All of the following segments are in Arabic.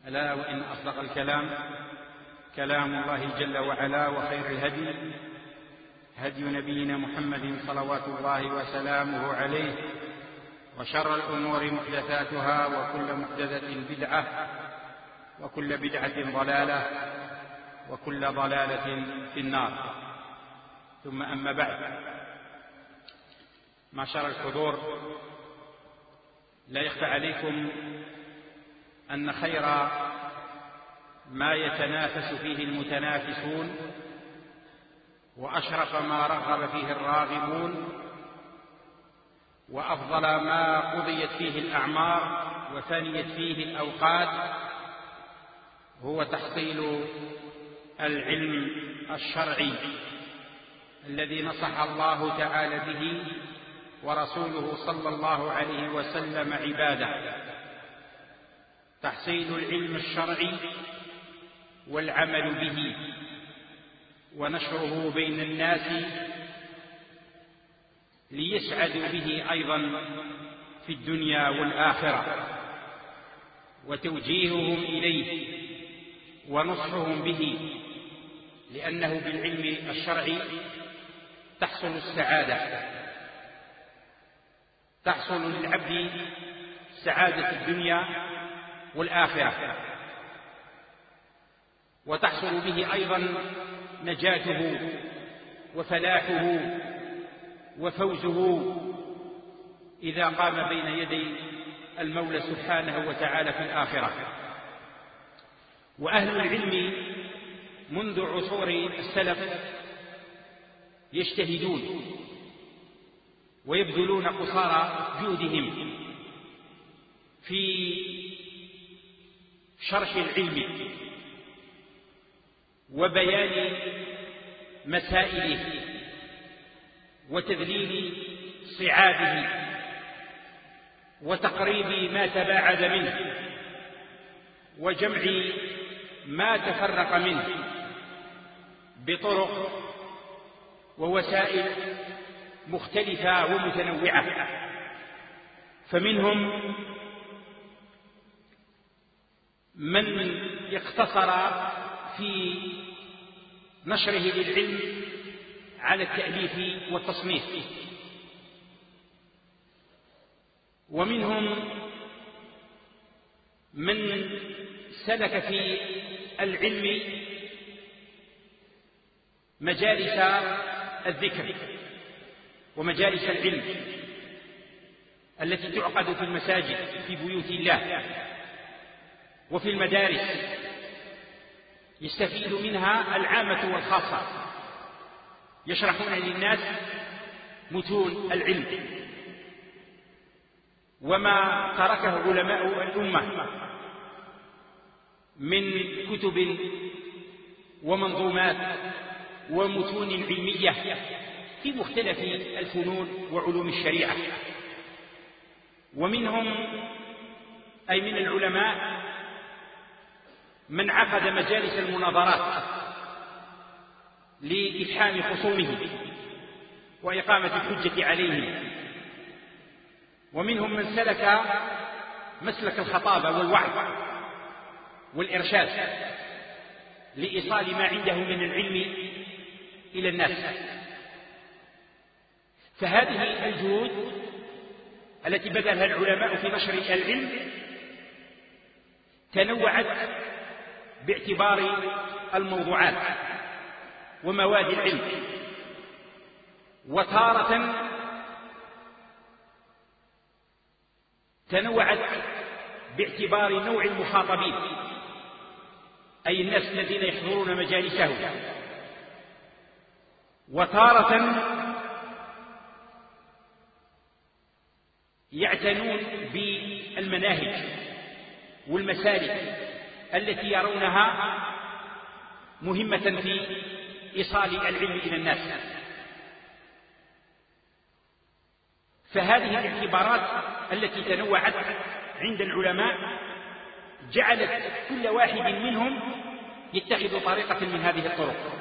ألا وإن أصدق الكلام كلام الله جل وعلا، وخير الهدي هدي نبينا محمد صلوات الله وسلامه عليه، وشر الأمور محدثاتها، وكل محدثة بدعة، وكل بدعة ضلالة، وكل ضلالة في النار. ثم أما بعد، معشر الحضور، لا يخفى عليكم أن خير ما يتنافس فيه المتنافسون، وأشرف ما رغب فيه الراغبون، وأفضل ما قضيت فيه الأعمار وفنيت فيه الأوقات، هو تحصيل العلم الشرعي الذي نصح الله تعالى به ورسوله صلى الله عليه وسلم عباده. تحصيل العلم الشرعي والعمل به ونشره بين الناس ليسعدوا به أيضا في الدنيا والآخرة، وتوجيههم إليه ونصحهم به، لأنه بالعلم الشرعي تحصل السعادة، تحصل للعبد سعادة الدنيا والآخرة، وتحصل به أيضا نجاته وفلاحه وفوزه إذا قام بين يدي المولى سبحانه وتعالى في الآخرة. وأهل العلم منذ عصور السلف يجتهدون ويبذلون قصارى جهدهم في شرح العلم وبيان مسائله وتذليل صعابه وتقريب ما تباعد منه وجمع ما تفرق منه بطرق ووسائل مختلفة ومتنوعة. فمنهم من اقتصر في نشره للعلم على التأليف والتصنيف، ومنهم من سلك في العلم مجالس الذكر ومجالس العلم التي تعقد في المساجد في بيوت الله وفي المدارس، يستفيد منها العامة والخاصة، يشرحون للناس متون العلم وما تركه علماء الأمة من كتب ومنظومات ومتون علمية في مختلف الفنون وعلوم الشريعة. ومنهم أي من العلماء من عقد مجالس المناظرات لإفحام خصومه وإقامة الحجة عليهم. ومنهم من سلك مسلك الخطابة والوعظ والإرشاد لإيصال ما عنده من العلم إلى الناس. فهذه الجهود التي بذلها العلماء في نشر العلم تنوعت باعتبار الموضوعات ومواد العلم، وتارة تنوعت باعتبار نوع المخاطبين، أي الناس الذين يحضرون مجالسه، وتارة يعتنون بالمناهج والمسالك التي يرونها مهمة في إيصال العلم إلى الناس. فهذه الاعتبارات التي تنوعت عند العلماء جعلت كل واحد منهم يتخذ طريقة من هذه الطرق،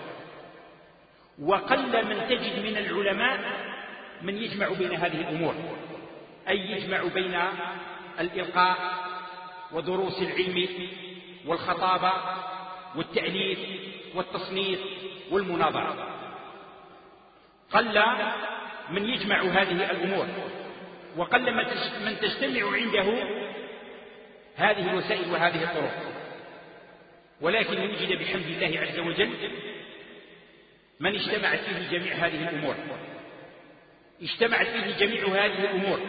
وقل من تجد من العلماء من يجمع بين هذه الأمور، أي يجمع بين الإلقاء ودروس العلم والخطابة والتأليف والتصنيف والمناظرة. قل من يجمع هذه الأمور، وقل من تجتمع عنده هذه الوسائل وهذه الطرق، ولكن وجد بحمد الله عز وجل من اجتمعت فيه جميع هذه الأمور، اجتمعت فيه جميع هذه الأمور.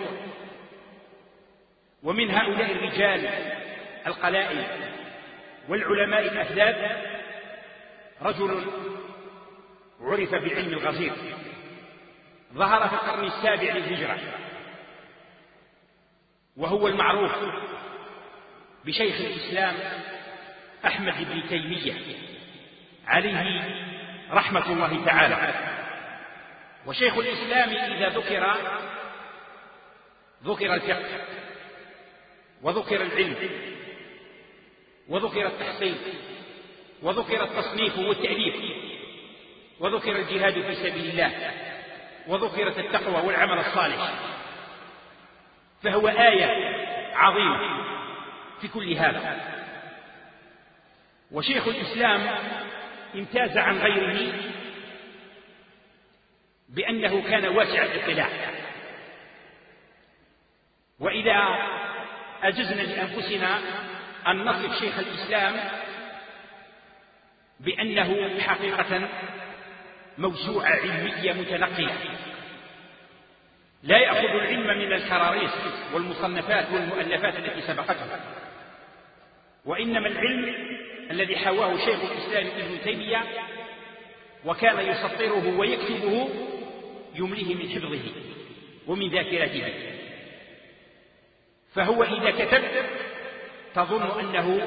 ومن هؤلاء الرجال القلائل والعلماء الأفذاذ رجل عرف بالعلم الغزير، ظهر في القرن السابع للهجرة، وهو المعروف بشيخ الإسلام أحمد بن تيمية عليه رحمة الله تعالى. وشيخ الإسلام إذا ذكر الفقه، وذكر العلم، وذكر التحصيل، وذكر التصنيف والتأليف، وذكر الجهاد في سبيل الله، وذكرت التقوى والعمل الصالح، فهو آية عظيمة في كل هذا. وشيخ الإسلام امتاز عن غيره بأنه كان واسع الاطلاع. وإذا أجزنا لأنفسنا أن نصف شيخ الإسلام بأنه حقيقة موسوعة علمية متنقلة، لا يأخذ العلم من الكراريس والمصنفات والمؤلفات التي سبقته، وإنما العلم الذي حواه شيخ الإسلام ابن تيمية وكان يسطره ويكتبه يمليه من حفظه ومن ذاكرته. فهو إذا كتب تظن أنه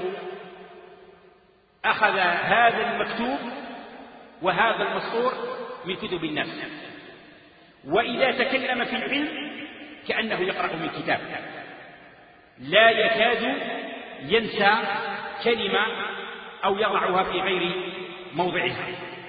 أخذ هذا المكتوب وهذا المسطور من كتب الناس، وإذا تكلم في العلم كأنه يقرأ من كتاب، لا يكاد ينسى كلمة أو يضعها في غير موضعها.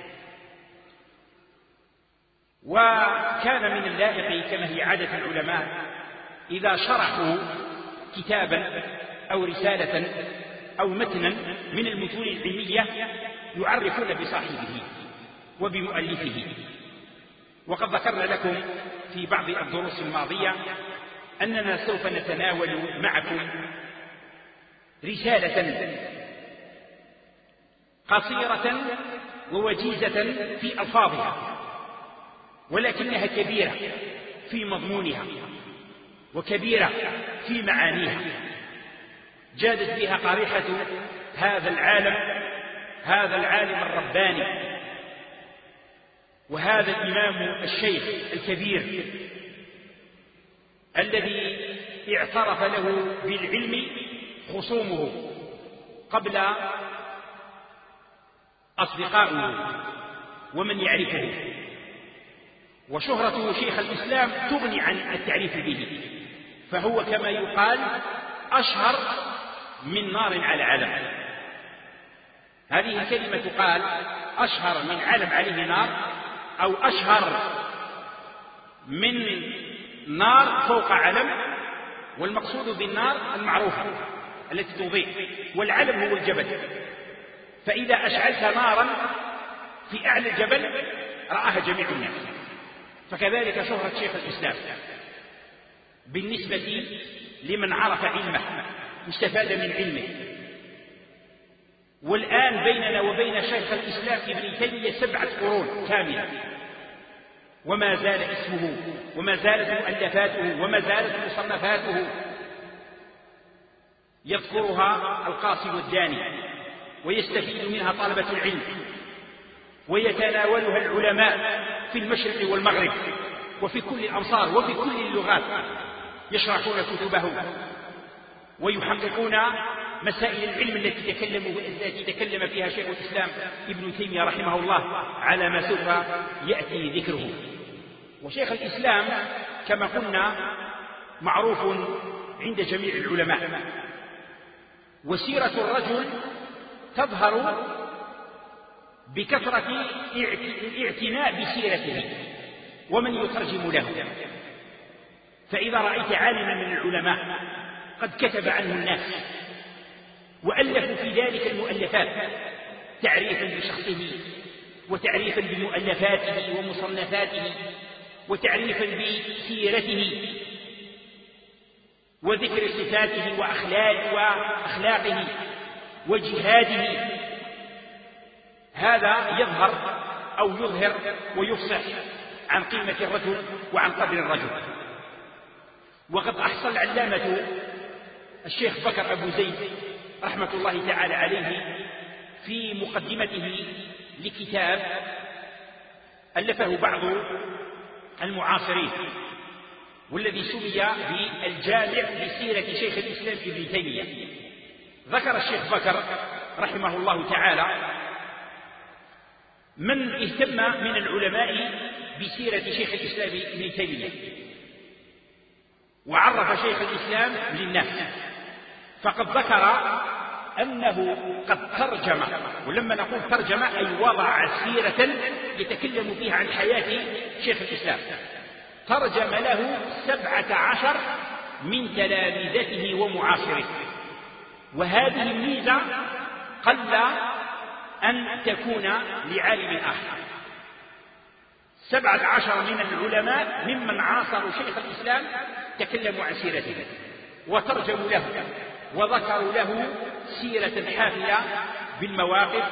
وكان من اللائق كما هي عادة العلماء إذا شرحوا كتابا أو رسالة أو متنا من المتون العلمية يعرفون بصاحبه وبمؤلفه. وقد ذكرنا لكم في بعض الدروس الماضية أننا سوف نتناول معكم رسالة قصيرة ووجيزة في ألفاظها، ولكنها كبيرة في مضمونها وكبيرة في معانيها، جادت بها قريحة هذا العالم الرباني وهذا الإمام الشيخ الكبير الذي اعترف له بالعلم خصومه قبل أصدقائه ومن يعرفه. وشهرته شيخ الإسلام تغني عن التعريف به، فهو كما يقال أشهر من نار على علم. هذه الكلمة تقال أشهر من علم عليه نار، أو أشهر من نار فوق علم، والمقصود بالنار المعروفة التي تضيء، والعلم هو الجبل. فإذا أشعلت نارا في أعلى الجبل رآها جميع الناس. فكذلك شهرة شيخ الإسلام بالنسبة لمن عرف علمه واستفاد من علمه. والآن بيننا وبين شيخ الإسلام ابن تيمية 7 قرون كاملة، وما زال اسمه وما زالت مؤلفاته وما زالت مصنفاته يذكرها القاصي والداني، ويستفيد منها طلبة العلم، ويتناولها العلماء في المشرق والمغرب وفي كل الأمصار وفي كل اللغات، يشرحون كتبه ويحققون مسائل العلم التي تكلم فيها شيخ الإسلام ابن تيمية رحمه الله على ما سوف يأتي ذكره. وشيخ الإسلام كما قلنا معروف عند جميع العلماء، وسيرة الرجل تظهر بكثرة الاعتناء بسيرته ومن يترجم له. فإذا رأيت عالما من العلماء قد كتب عنه الناس ذلك المؤلفات تعريفا بشخصه وتعريفا بمؤلفاته ومصنفاته وتعريفا بسيرته وذكر صفاته وأخلاقه وجهاده. هذا يظهر ويفصح عن قيمة الرجل وعن قدر الرجل. وقد أحصى العلامة الشيخ بكر أبو زيد رحمة الله تعالى عليه في مقدمته لكتاب ألفه بعض المعاصرين والذي سمي بالجامع لسيرة شيخ الإسلام ابن تيمية. ذكر الشيخ بكر رحمه الله تعالى من اهتم من العلماء بسيرة شيخ الإسلام ابن تيمية وعرف شيخ الإسلام للناس، فقد ذكر أنه قد ترجم، ولما نقول ترجم أي وضع سيرة يتكلم فيها عن حياة شيخ الإسلام، ترجم له 17 من تلامذته ومعاصره. وهذه الميزة قل أن تكون لعالم آخر. 17 من العلماء ممن عاصروا شيخ الإسلام تكلموا عن سيرته وترجموا له وذكروا له سيرة حافلة بالمواقف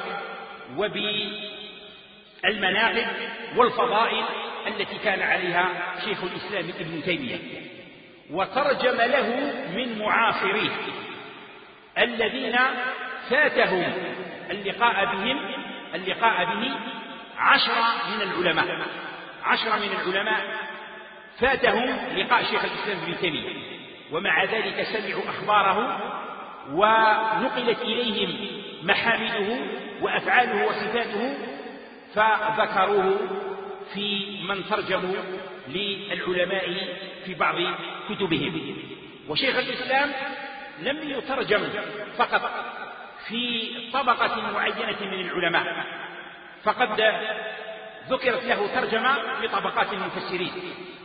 وبالمناقب والفضائل التي كان عليها شيخ الإسلام ابن تيمية. وترجم له من معاصريه الذين فاتهم اللقاء به 10 من العلماء فاتهم لقاء شيخ الإسلام ابن تيمية، ومع ذلك سمعوا أخباره ونقلت إليهم محامده وأفعاله وصفاته فذكروه في من ترجموا للعلماء في بعض كتبهم. وشيخ الإسلام لم يترجم فقط في طبقة معينة من العلماء، فقد ذكرت له ترجمة لطبقات المفسرين،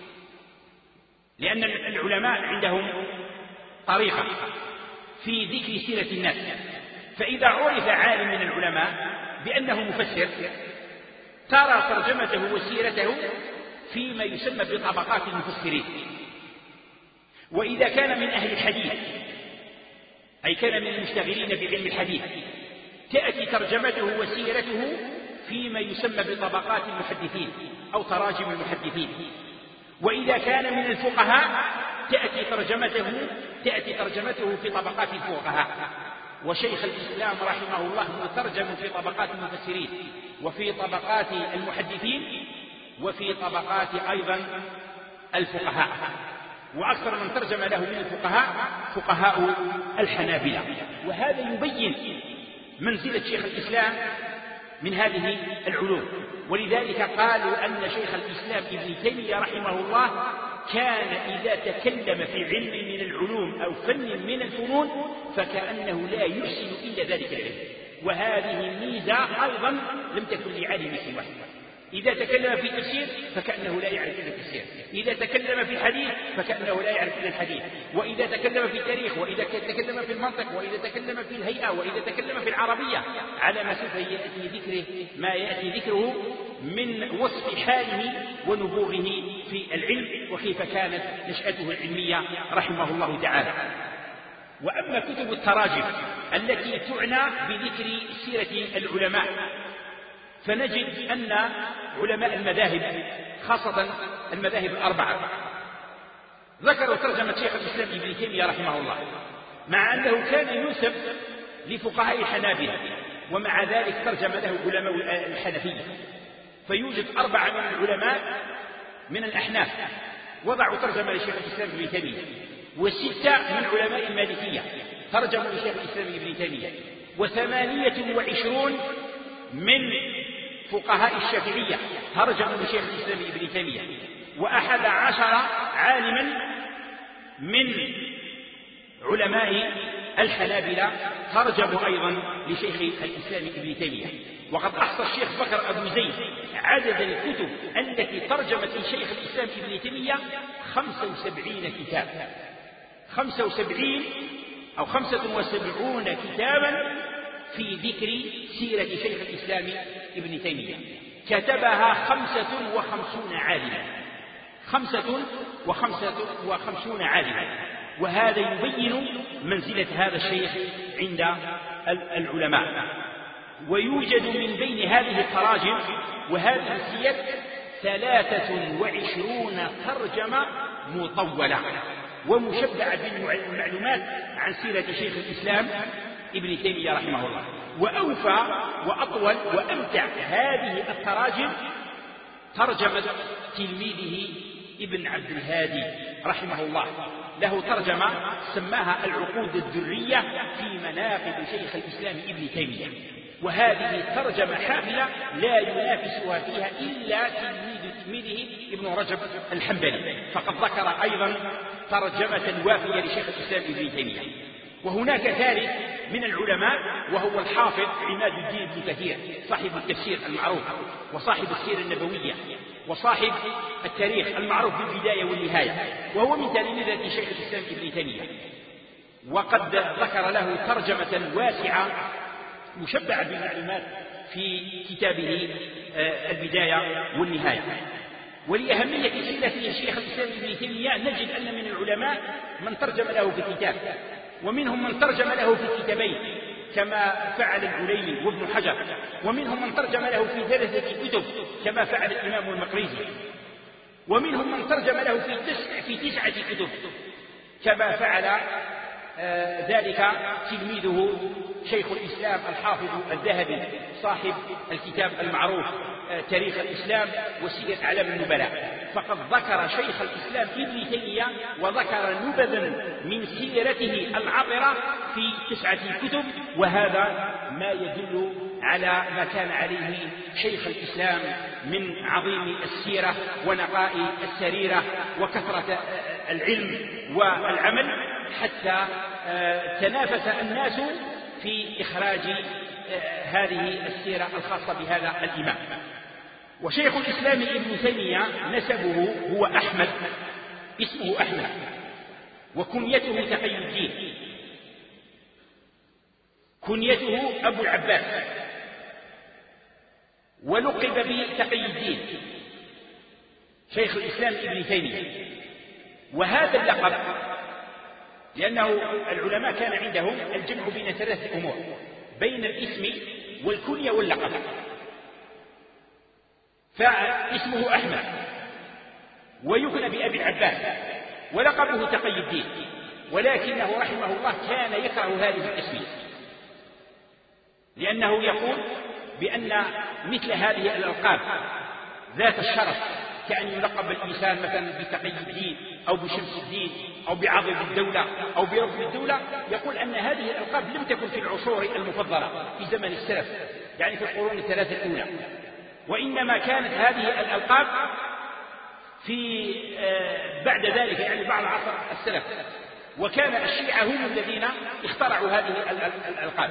لأن العلماء عندهم طريقة في ذكر سيرة الناس، فإذا عرف عالم من العلماء بأنه مفسر ترى ترجمته وسيرته فيما يسمى بطبقات المفسرين. وإذا كان من أهل الحديث أي كان من المشتغلين بعلم الحديث تأتي ترجمته وسيرته فيما يسمى بطبقات المحدثين أو تراجم المحدثين. وإذا كان من الفقهاء تأتي ترجمته في طبقات الفقهاء. وشيخ الإسلام رحمه الله مترجم في طبقات المفسرين وفي طبقات المحدثين وفي طبقات أيضا الفقهاء. وأكثر من ترجم له من الفقهاء فقهاء الحنابلة. وهذا يبين منزلة شيخ الإسلام من هذه العلوم. ولذلك قالوا أن شيخ الإسلام ابن تيمية رحمه الله كان إذا تكلم في علم من العلوم أو فن من الفنون فكأنه لا يحسن إلا ذلك العلم. وهذه ميزة أيضا لم تكن لعالم سواه. إذا تكلم في تفسير فكأنه لا يعرف إلا التفسير، إذا تكلم في الحديث فكأنه لا يعرف إلا الحديث، وإذا تكلم في التاريخ، وإذا تكلم في المنطق، وإذا تكلم في الهيئة، وإذا تكلم في العربية، على ما سوف يأتي ذكره من وصف حاله ونبوغه في العلم وكيف كانت نشأته العلمية رحمه الله تعالى. وأما كتب التراجم التي تعنى بذكر سيرة العلماء فنجد أن علماء المذاهب خاصة المذاهب الأربعة ذكروا ترجمة شيخ الإسلام ابن تيمية رحمه الله، مع أنه كان ينسب لفقهاء الحنابلة، ومع ذلك ترجم له علماء الحنفية. فيوجد 4 من العلماء من الأحناف وضعوا ترجمة لشيخ الإسلام ابن تيمية، و6 من علماء المالكية ترجموا لشيخ الإسلام ابن تيمية، و28 من فقهاء الشافعية ترجموا لشيخ الإسلام ابن تيمية، و11 عالما من علماء الحنابلة ترجموا أيضا لشيخ الإسلام ابن تيمية. وقد أحصى الشيخ بكر أبو زيد عدد الكتب التي ترجمت لشيخ الإسلام ابن تيمية 75 كتاب، 75 أو 75 كتابا في ذكر سيرة شيخ الإسلام ابن تيمية، كتبها 55 عالما، 55 عالما، وهذا يبين منزلة هذا الشيخ عند العلماء. ويوجد من بين هذه التراجم وهذه السير 23 ترجمة مطولة ومشبعة بالمعلومات عن سيرة شيخ الإسلام ابن تيمية رحمه الله. وأوفى وأطول وأمتع هذه التراجم ترجمة تلميذه ابن عبد الهادي رحمه الله، له ترجمة سماها العقود الدرية في مناقب شيخ الإسلام ابن تيمية، وهذه ترجمة حافلة لا ينافسها فيها إلا تلميذه ابن رجب الحنبلي، فقد ذكر أيضا ترجمة وافية لشيخ الإسلام ابن تيمية. وهناك ثالث من العلماء وهو الحافظ عماد الدين بن كثير صاحب التفسير المعروف وصاحب السيرة النبوية وصاحب التاريخ المعروف بالبداية والنهاية، وهو من تلاميذ شيخ الإسلام ابن تيمية، وقد ذكر له ترجمة واسعة مشبعة بالمعلومات في كتابه البداية والنهاية. ولأهمية سيرة شيخ الإسلام ابن تيمية نجد أن من العلماء من ترجم له في كتاب، ومنهم من ترجم له في كتابين كما فعل العليمي وابن حجر، ومنهم من ترجم له في 3 كتب كما فعل الإمام المقريزي، ومنهم من ترجم له في 9 كتب كما فعل ذلك تلميذه شيخ الإسلام الحافظ الذهبي صاحب الكتاب المعروف تاريخ الإسلام وسيرة أعلام النبلاء. فقد ذكر شيخ الإسلام ابن تيمية وذكر نبذا من سيرته العطرة في 9 كتب، وهذا ما يدل على ما كان عليه شيخ الإسلام من عظيم السيرة ونقاء السريرة وكثرة العلم والعمل، حتى تنافس الناس في إخراج هذه السيرة الخاصة بهذا الإمام. وشيخ الإسلام ابن تيمية نسبه هو أحمد، اسمه أحمد، وكنيته تقي الدين، كنيته أبو العباس، ولقب بتقي الدين شيخ الإسلام ابن تيمية. وهذا اللقب لأنه العلماء كان عندهم الجمع بين 3 أمور، بين الاسم والكنية واللقب، فاسمه أحمد ويكنى بأبي العباس ولقبه تقي الدين، ولكنه رحمه الله كان يكره هذه التسمية، لأنه يقول بأن مثل هذه الألقاب ذات الشرف كأن يلقب الإنسان مثلا بتقي الدين أو بشمس الدين أو بعضد الدولة أو برب الدولة، يقول أن هذه الألقاب لم تكن في العصور المفضلة في زمن السلف، يعني في القرون 3 الأولى، وإنما كانت هذه الألقاب في بعد ذلك، يعني بعد عصر السلف، وكان الشيعة هم الذين اخترعوا هذه الألقاب،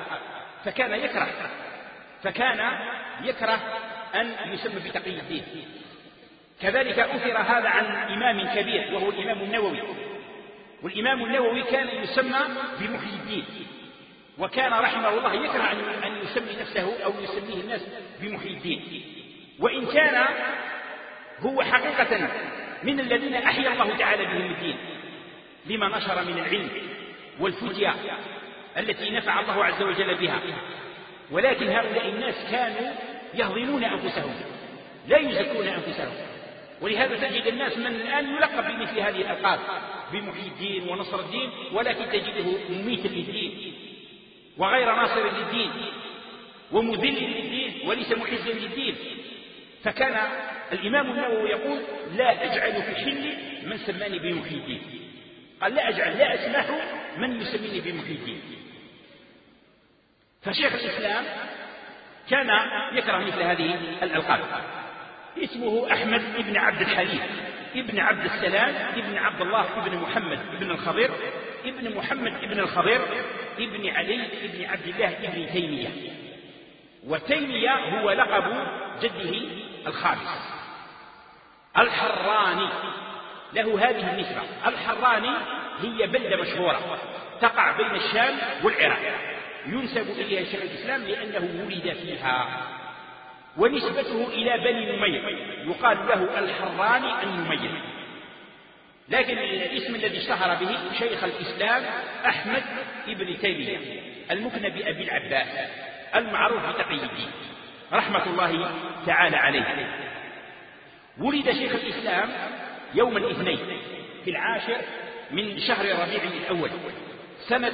فكان يكره أن يسمى بتقي الدين. كذلك أثر هذا عن إمام كبير وهو الإمام النووي، والإمام النووي كان يسمى بمحيي الدين، وكان رحمه الله يكره أن يسمي نفسه أو يسميه الناس بمحيي الدين، وإن كان هو حقيقة من الذين أحيا الله تعالى بهم الدين لما نشر من العلم والفتية التي نفع الله عز وجل بها، ولكن هؤلاء الناس كانوا يهضمون أنفسهم لا يزكون أنفسهم، ولهذا تجد الناس من الآن يلقب بمثل هذه الألقاب بمحيي الدين ونصر الدين، ولكن تجده مميتا للدين وغير ناصر للدين ومذل للدين وليس محزا للدين. فكان الإمام النووي يقول لا أجعل في حل من سماني بمحيي الدين، قال لا أسمح من يسميني بمحيي الدين. فشيخ الإسلام كان يكره مثل هذه الألقاب. اسمه أحمد ابن عبد الحليم ابن عبد السلام ابن عبد الله ابن محمد ابن الخضر ابن محمد ابن الخضر ابن علي ابن عبد الله ابن تيمية. وتيمية هو لقب جده الخامس. الحراني له هذه النسبة. الحراني هي بلدة مشهورة تقع بين الشام والعراق، ينسب إليها شيخ الإسلام لأنه ولد فيها، ونسبته إلى بني نمير، يقال له الحراني النمير، لكن الاسم الذي اشتهر به شيخ الإسلام أحمد ابن تيمية المكنى بأبي العباس المعروف بتقي الدين رحمة الله تعالى عليه. ولد شيخ الإسلام يوم الاثنين في 10 من شهر ربيع الأول سنة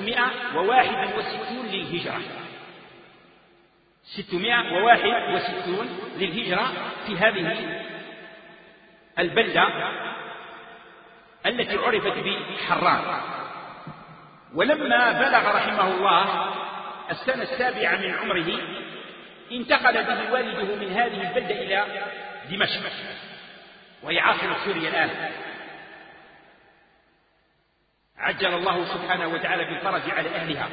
661 للهجرة، 661 للهجرة في هذه البلدة التي عرفت بحران. ولما بلغ رحمه الله السنة 7 من عمره انتقل به والده من هذه البلدة إلى دمشق، وهي عاصمة سوريا الآن. عجل الله سبحانه وتعالى بالفرج على أهلها.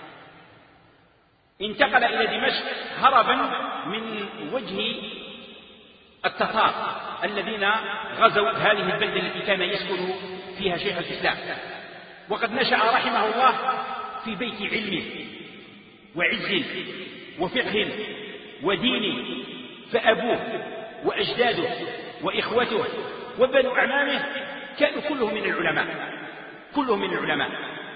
انتقل إلى دمشق هربا من وجه التتار الذين غزوا هذه البلدة التي كان يسكن فيها شيخ الإسلام. وقد نشأ رحمه الله في بيت علم وعز وفقه ودين، فأبوه وأجداده وإخوته وبنو أعمامه كانوا كلهم من العلماء.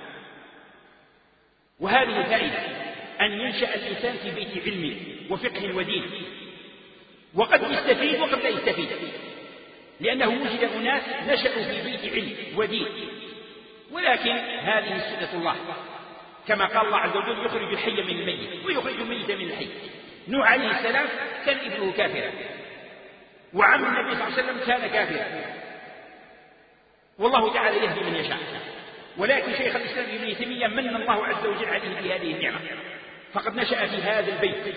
وهذه فائدة أن ينشأ الإنسان في بيت علم وفقه ودين، وقد يستفيد وقد لا يستفيد، لأنه وجد أناس نشأوا في بيت علم ودين، ولكن هذه سنة الله، كما قال الله عز وجل: يخرج الحي من الميت ويخرج الميت من الحي. نوح عليه السلام كان ابنه كافرا، وعم النبي صلى الله عليه وسلم كان كافرا، والله تعالى يهدي من يشاء. ولكن شيخ الإسلام ابن تيمية من الله عز وجل عليه بهذه النعمة، فقد نشأ في هذا البيت،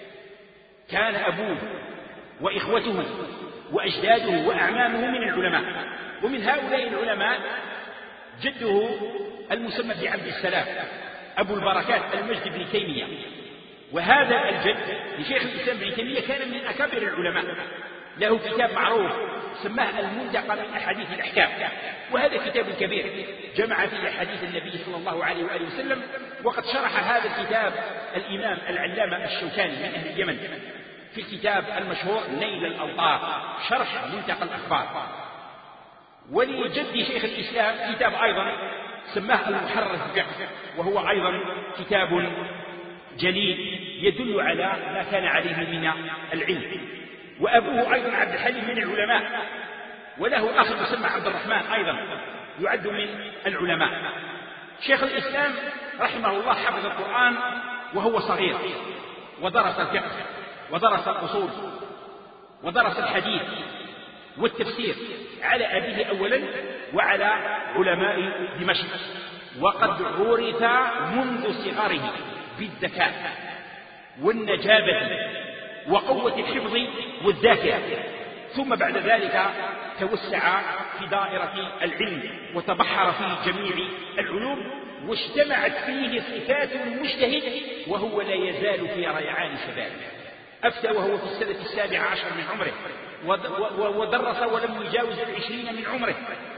كان أبوه وإخوته وأجداده وأعمامه من العلماء، ومن هؤلاء العلماء جده المسمى بعبد السلام أبو البركات المجد بن تيمية. وهذا الجد لشيخ الإسلام ابن تيمية كان من أكابر العلماء، له كتاب معروف سماه المنتقى من أحاديث الأحكام، وهذا كتاب كبير جمع فيه أحاديث النبي صلى الله عليه وآله وسلم. وقد شرح هذا الكتاب الإمام العلامة الشوكاني من أهل اليمن في الكتاب المشهور نيل الأوطار، شرح منتقى الأخبار. ولجد شيخ الإسلام كتاب أيضا سماه المحرر في الفقه، وهو أيضا كتاب جليل يدل على ما كان عليه من العلم. وأبوه أيضا عبد الحليم من العلماء، وله أخ يسمى عبد الرحمن أيضا يعد من العلماء. شيخ الإسلام رحمه الله حفظ القرآن وهو صغير، ودرس الفقه ودرس الأصول ودرس الحديث والتفسير على أبيه أولا وعلى علماء دمشق. وقد عرف منذ صغره بالذكاء والنجابة وقوة الحفظ والذاكرة، ثم بعد ذلك توسع في دائرة العلم وتبحر في جميع العلوم، واجتمعت فيه صفات المجتهد وهو لا يزال في ريعان شبابه. أفتى وهو في السنة 17 من عمره، ودرس ولم يجاوز 20 من عمره،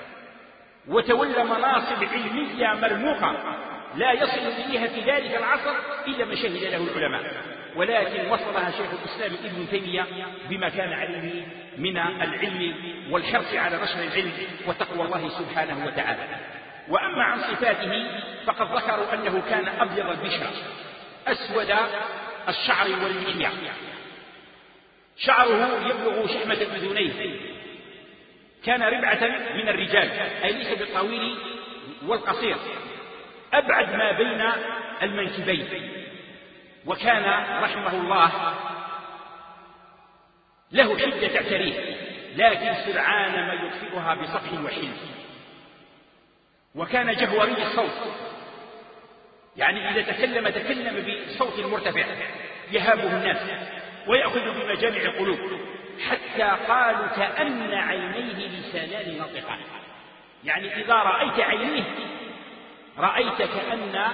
وتولى مناصب علمية مرموقة لا يصل إليها في ذلك العصر إلا ما شهد له العلماء، ولكن وصلها شيخ الإسلام ابن تيمية بما كان عليه من العلم والحرص على نشر العلم وتقوى الله سبحانه وتعالى. وأما عن صفاته فقد ذكروا أنه كان أبيض البشرة أسود الشعر واللحية، شعره يبلغ شحمة الأذنين، كان ربعة من الرجال، أي ليس بالطويل والقصير، أبعد ما بين المنكبين. وكان رحمه الله له حدة تعتريه، لكن سرعان ما يطفئها بصفح وحلم. وكان جهوري الصوت، يعني إذا تكلم بصوت مرتفع يهابه الناس ويأخذ بمجامع القلوب، حتى قالوا كأن عينيه لسانان ناطقان، يعني إذا رأيت عينيه رأيت كأن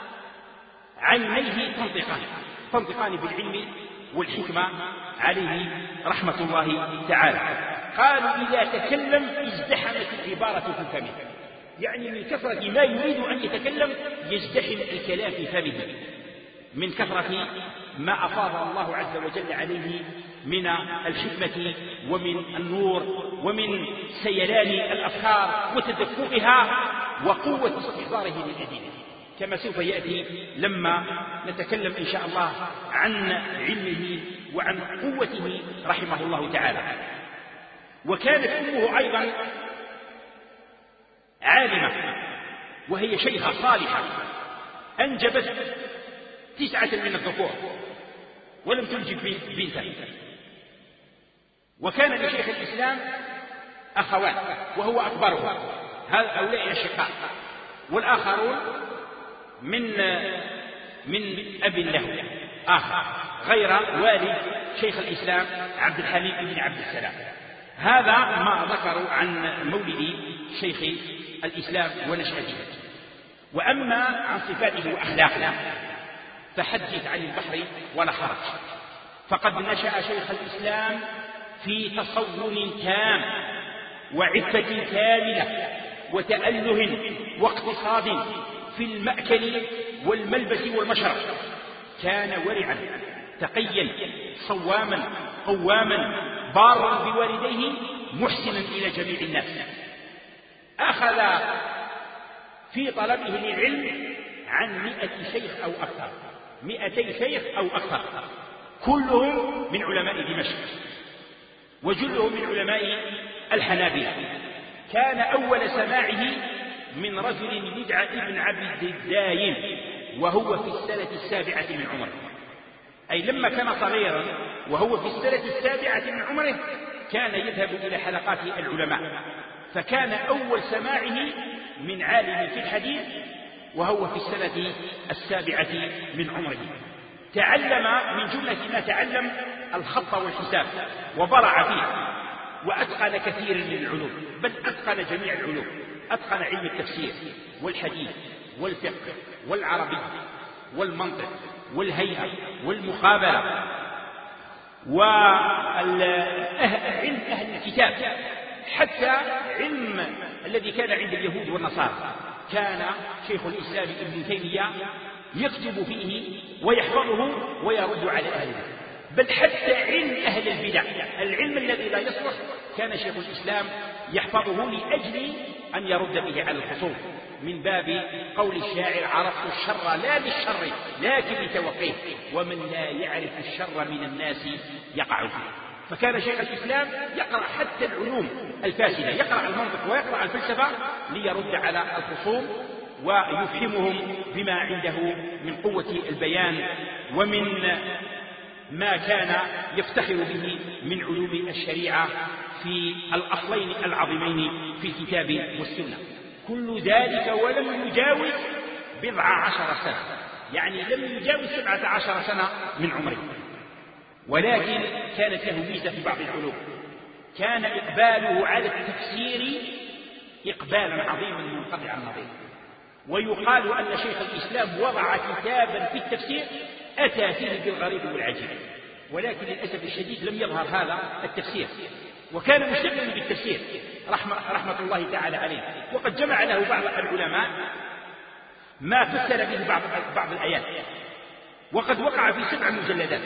عينيه تنطقان بالعلم والحكمة عليه رحمة الله تعالى. قالوا إذا تكلم ازدحمت العبارة في فمه، يعني من كثرة ما يريد أن يتكلم يزدحم الكلام في فمه من كثرة ما أفاض الله عز وجل عليه من الحكمة ومن النور ومن سيلان الأفكار وتدفقها وقوة استحضاره للأدلة، كما سوف يأتي لما نتكلم إن شاء الله عن علمه وعن قوته رحمه الله تعالى. وكانت أمه أيضا عالمة وهي شيخة صالحة أنجبت 9 من الذكور ولم تنجب بنتا. وكان لشيخ الإسلام أخوان وهو أكبرها، هؤلاء أشقاء، والآخرون من أب له آخر غير والد شيخ الإسلام عبد الحليم بن عبد السلام. هذا ما ذكروا عن مولد شيخ الإسلام ونشأته. وأما عن صفاته وأخلاقه فحدث عن البحر ولا حرج، فقد نشأ شيخ الإسلام في تصون تام وعفة كاملة وتأله واقتصاد في المأكل والملبس والمشرب. كان ورعا تقيا صواما قواما بارا بوالديه محسنا إلى جميع الناس. أخذ في طلبه للعلم عن 100 شيخ أو أكثر، 200 شيخ أو أكثر، كلهم من علماء دمشق وجلهم من علماء الحنابلة. كان أول سماعه من رجل يدعى ابن عبد الدايم وهو في السنة 7 من عمره، أي لما كان صغيرا وهو في السنة 7 من عمره كان يذهب إلى حلقات العلماء، فكان أول سماعه من عالم في الحديث وهو في السنة 7 من عمره. تعلم من جملة ما تعلم الخط والحساب وبرع فيه، وأتقن كثير من العلوم، بل أتقن جميع العلوم، أتقن علم التفسير والحديث والفقه والعربي والمنطق والهيئة والمقابلة وعلم أهل الكتاب، حتى علم الذي كان عند اليهود والنصارى. كان شيخ الإسلام ابن تيمية يكتب فيه ويحفظه ويرد على أهله، بل حتى علم أهل البدع، العلم الذي لا يصلح، كان شيخ الإسلام يحفظه لأجل أن يرد به على الخصوم، من باب قول الشاعر: عرفت الشر لا للشر لكن لتوقيه، ومن لا يعرف الشر من الناس يقع فيه. فكان شيخ الإسلام يقرأ حتى العلوم الفاسدة، يقرأ المنطق ويقرأ الفلسفة ليرد على الخصوم ويفهمهم بما عنده من قوة البيان ومن ما كان يفتخر به من علوم الشريعة في الأصلين العظيمين في الكتاب والسنة. كل ذلك ولم يجاوز 17 سنة، يعني لم يجاوز 17 سنة من عمره. ولكن كانت له ميزة في بعض العلوم، كان إقباله على التفسير إقبالا عظيما منقطع النظير. ويقال أن شيخ الإسلام وضع كتابا في التفسير أتى فيه بالغريب والعجيب، ولكن للأسف الشديد لم يظهر هذا التفسير، وكان مشتغلا بالتفسير رحمة الله تعالى عليه. وقد جمع له بعض العلماء ما فسر به بعض الآيات، وقد وقع في 7 مجلدات.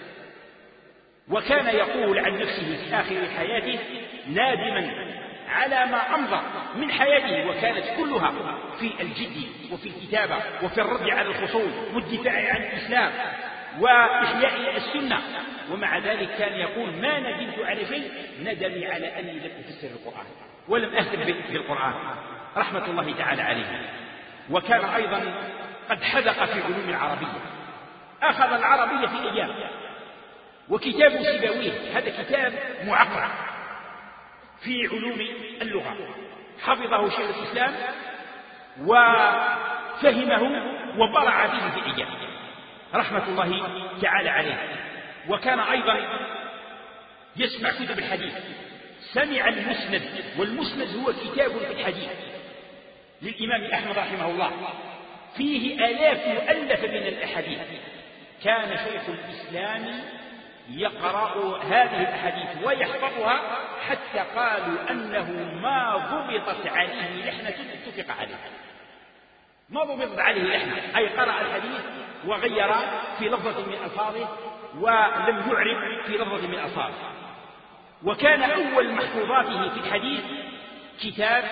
وكان يقول عن نفسه في آخر حياته نادما على ما أمضى من حياته، وكانت كلها في الجد وفي الكتابة وفي الرد على الخصوم والدفاع عن الإسلام وإحياء السنة. ومع ذلك كان يقول: ما ندمت على شيء ندمي على أني لم أفسر القرآن ولم أهتم بالقرآن، رحمة الله تعالى عليه. وكان أيضا قد حذق في علوم العربية، أخذ العربية في أيام. وكتاب سيبويه هذا كتاب معقد في علوم اللغة، حفظه شيخ الإسلام وفهمه وبرع به في أيام، رحمة الله تعالى عليه. وكان أيضا يسمع كتب الحديث، سمع المسند، والمسند هو كتاب في الحديث للإمام أحمد رحمه الله، فيه آلاف مؤلفة من الأحاديث. كان شيخ الإسلام يقرأ هذه الأحاديث ويحفظها حتى قالوا أنه ما ضبطت عليه لحنة اتفق عليها، ما ضبطت عليه لحنة، أي قرأ الحديث وغير في لفظة من ألفاظه ولم يعرب في لفظة من ألفاظه. وكان أول محفوظاته في الحديث كتاب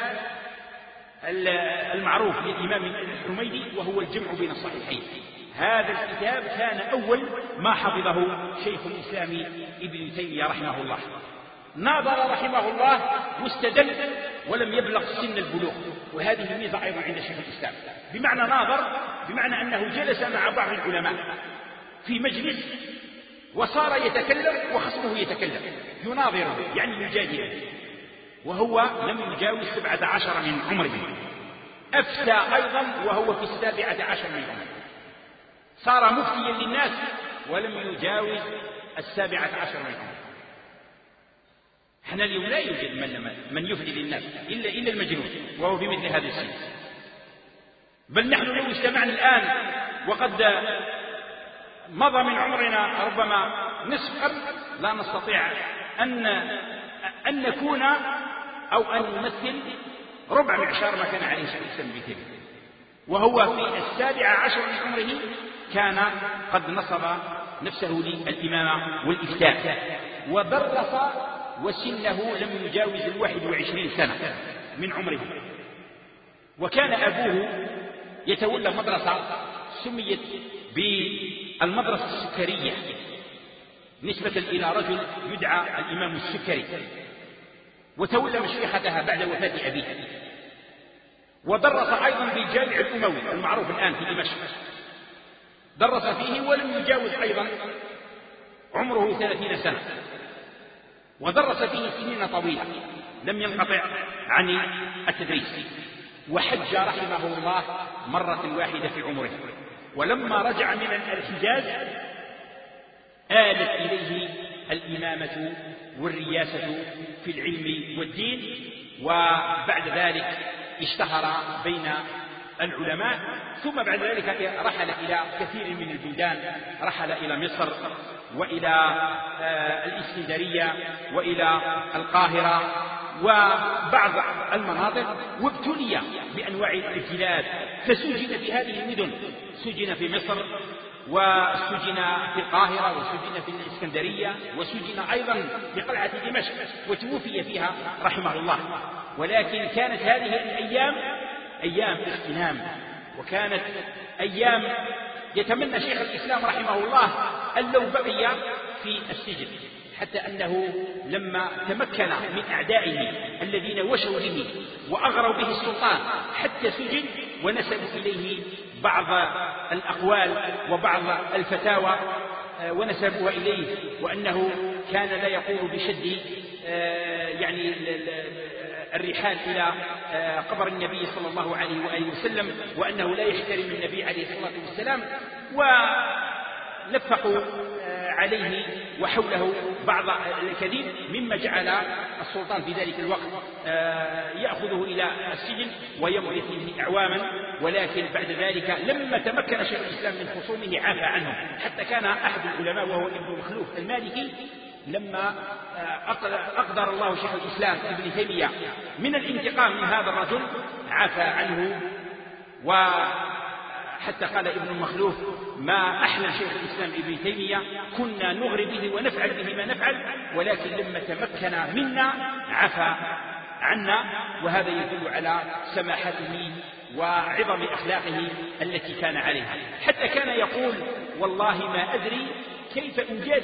المعروف للإمام الحميدي وهو الجمع بين الصحيحين. هذا الكتاب كان أول ما حفظه شيخ الإسلام ابن تيمية رحمه الله. ناظر رحمه الله واستدل ولم يبلغ سن البلوغ، وهذه الميزة أيضا عند شيخ الإسلام. بمعنى ناظر بمعنى أنه جلس مع بعض العلماء في مجلس وصار يتكلم وخصمه يتكلم، يناظره يعني يجادله، وهو لم يجاوز 17 من عمره. أفتى أيضا وهو في 17 من عمره، صار مفتيا للناس ولم يجاوز 17 من عمره. احنا اليوم لا يوجد من يفتي للناس إلا المجنون وهو بمثل هذا السن. بل نحن لو اجتمعنا الآن وقد مضى من عمرنا ربما نصف قرن لا نستطيع أن نكون أو أن نمثل ربع معشار ما كان عليه شيخ الإسلام ابن تيمية، وهو في 17 من عمره كان قد نصب نفسه للإمامة والإفتاء ودرس، وسنه لم يجاوز 21 سنة من عمره. وكان أبوه يتولى مدرسة سميت بالمدرسة السكرية نسبة إلى رجل يدعى الإمام السكري، وتولى مشيختها بعد وفاة أبيه. ودرس أيضا بالجامع الأموي المعروف الآن في دمشق، درس فيه ولم يجاوز أيضا عمره 30 سنة، ودرس فيه سنين طويلة لم ينقطع عن التدريس. وحج رحمه الله مرة واحدة في عمره، ولما رجع من الحجاز آلت إليه الإمامة والرياسة في العلم والدين، وبعد ذلك اشتهر بين العلماء. ثم بعد ذلك رحل إلى كثير من البلدان، رحل إلى مصر وإلى الإسكندرية وإلى القاهرة وبعض المناطق، وابتلي بأنواع الابتلاء، فسجن في هذه المدن، سجن في مصر وسجن في القاهرة وسجن في الإسكندرية وسجن أيضا في قلعة دمشق وتوفي فيها رحمه الله. ولكن كانت هذه الأيام أيام اغتنام، وكانت أيام يتمنى شيخ الإسلام رحمه الله أن لو بقي في السجن، حتى أنه لما تمكن من أعدائه الذين وشوا به وأغروا به السلطان حتى سجن، ونسبوا إليه بعض الأقوال وبعض الفتاوى ونسبوها إليه، وأنه كان لا يقول بشد يعني الرحال إلى قبر النبي صلى الله عليه وآله وسلم، وأنه لا يحترم النبي عليه الصلاة والسلام، ولفقوا عليه وحوله بعض الكذب، مما جعل السلطان في ذلك الوقت يأخذه إلى السجن ويمضي فيه أعواما. ولكن بعد ذلك لما تمكن شيخ الإسلام من خصومه عفى عنهم، حتى كان أحد العلماء وهو ابن مخلوف المالكي لما أقدر الله شيخ الإسلام ابن تيمية من الانتقام من هذا الرجل عفى عنه. وحتى قال ابن مخلوف: ما أحلى شيخ الإسلام ابن تيمية، كنا نغري به ونفعل به ما نفعل، ولكن لما تمكن منا عفى عنا. وهذا يدل على سماحته وعظم أخلاقه التي كان عليها، حتى كان يقول: والله ما أدري كيف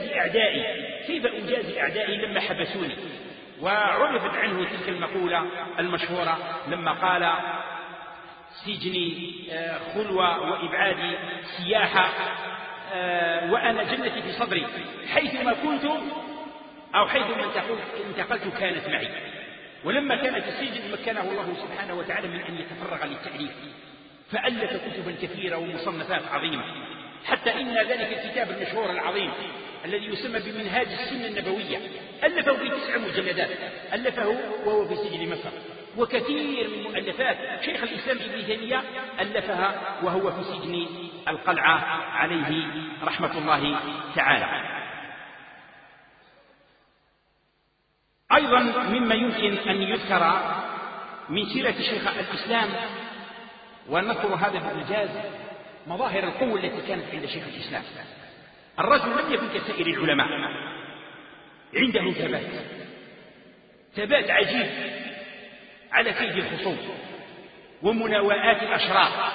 أجازي أعدائي لما حبسوني. وعرفت عنه تلك المقولة المشهورة لما قال: سجني خلوة وإبعادي سياحة، وأنا جنتي في صدري، حيثما كنت أو حيثما انتقلت كانت معي. ولما كان في السجن مكنه الله سبحانه وتعالى من أن يتفرغ للتأليف، فألف كتبا كثيرة ومصنفات عظيمة، حتى إن ذلك الكتاب المشهور العظيم الذي يسمى بمنهاج السنة النبوية ألفه في 9 مجلدات، ألفه وهو في سجن مصر. وكثير من مؤلفات شيخ الإسلام ابن تيمية ألفها وهو في سجن القلعة عليه رحمة الله تعالى. مما يمكن أن يذكر من سيرة شيخ الإسلام ونذكر هذا بالإيجاز مظاهر القوة التي كانت عند شيخ الإسلام. الرجل لم يكن كسائر العلماء، عنده ثبات عجيب على كيد الخصوم ومناوئات الأشرار،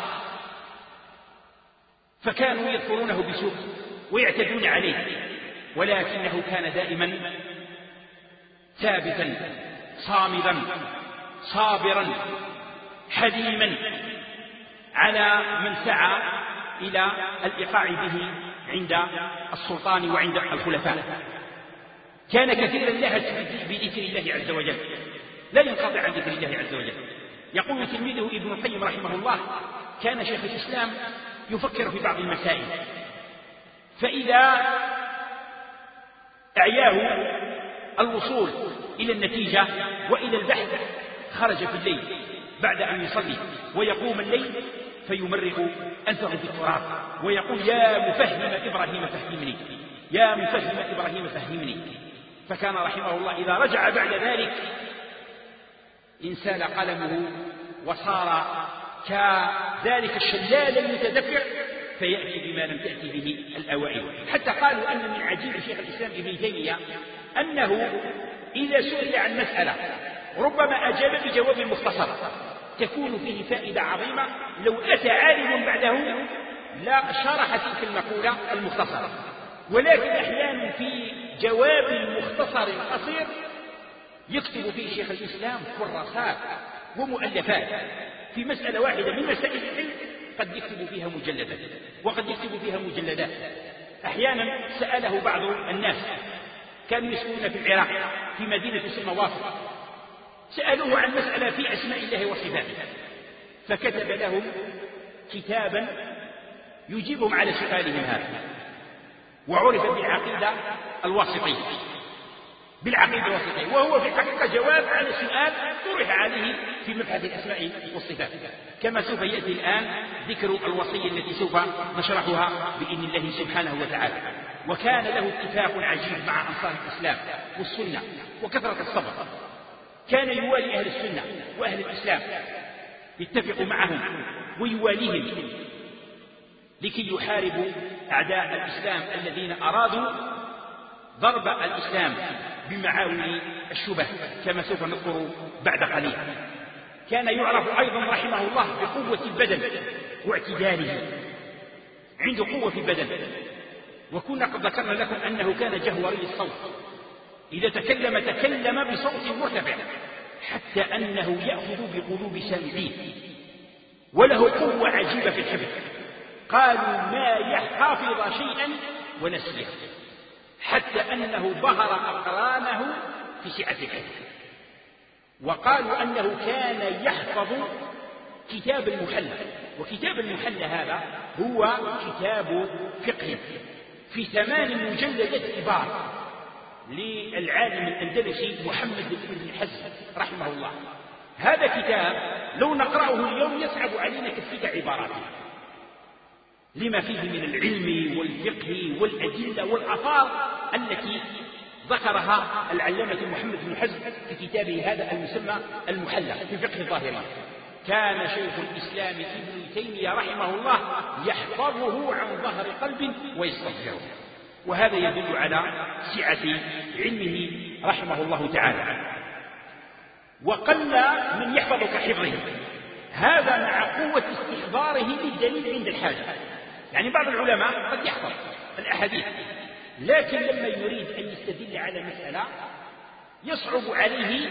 فكانوا يذكرونه بسوء ويعتدون عليه، ولكنه كان دائما ثابتا صامدا صابرا حليما على من سعى إلى الإيقاع به عند السلطان وعند الخلفاء. كان كثيرا اللهج بذكر الله عز وجل، لا ينقطع عن ذكر الله عز وجل. يقول تلميذه ابن القيم رحمه الله: كان شيخ الإسلام يفكر في بعض المسائل، فإذا أعياه الوصول إلى النتيجة وإلى البحث خرج في الليل بعد أن يصلي ويقوم الليل فيمرغ أنفه في التراب ويقول: يا مفهم إبراهيم فهمني، يا مفهم إبراهيم فهمني. فكان رحمه الله إذا رجع بعد ذلك انسال قلمه وصار كذلك الشلال المتدفق فيأتي بما لم تأتي به الأوائل. حتى قالوا أن من عجيب شيخ الإسلام ابن تيمية أنه إذا سئل عن مسألة ربما أجاب بجواب مختصر تكون فيه فائدة عظيمة، لو أتى عالم بعده لا شرح تلك المقولة المختصرة، ولكن أحيانا في جواب مختصر قصير يكتب فيه شيخ الإسلام كراسات ومؤلفات في مسألة واحدة من مسائل العلم، قد يكتب فيها مجلدات وقد يكتب فيها مجلدات. أحيانا سأله بعض الناس كانوا يسكنون في العراق في مدينة اسمها واسط، سألوه عن مسألة في أسماء الله وصفاته، فكتب لهم كتابا يجيبهم على سؤالهم هذا، وعرف بالعقيدة الواسطية، وهو في الحقيقة جواب على سؤال طرح عليه في مبحث الأسماء والصفات، كما سوف يأتي الآن ذكر الوصية التي سوف نشرحها بإذن الله سبحانه وتعالى. وكان له اتفاق عجيب مع أنصار الإسلام والسنة وكثرة الصبر، كان يوالي أهل السنة وأهل الإسلام، يتفق معهم ويواليهم لكي يحاربوا أعداء الإسلام الذين أرادوا ضرب الإسلام بمعاول الشبه، كما سوف نذكر بعد قليل. كان يعرف أيضا رحمه الله بقوة البدن واعتداله، عنده قوة في البدن. وكنا قد ذكرنا لكم أنه كان جهوري الصوت، إذا تكلم بصوت مرتفع حتى أنه يأخذ بقلوب سامعيه، وله قوة عجيبة في الحفظ. قالوا ما يحافظ شيئا ونسيه، حتى أنه بهر أقرانه في سعة الحفظ. وقالوا أنه كان يحفظ كتاب المحلى، وكتاب المحلى هذا هو كتاب فقه في 8 مجلدات كبار للعالم الأندلسي محمد بن حزم رحمه الله. هذا كتاب لو نقرأه اليوم يصعب علينا تفسير عباراته، لما فيه من العلم والفقه والأدلة والآثار التي ذكرها العلامة محمد بن حزم في كتابه هذا المسمى المحلى في فقه الظاهري. كان شيخ الإسلام ابن تيمية رحمه الله يحفظه عن ظهر قلب ويستغفره، وهذا يدل على سعة علمه رحمه الله تعالى. وقل من يحفظ كحفظه، هذا مع قوة استحضاره للدليل عند الحاجة. يعني بعض العلماء قد يحفظ الأحاديث، لكن لما يريد أن يستدل على مسألة يصعب عليه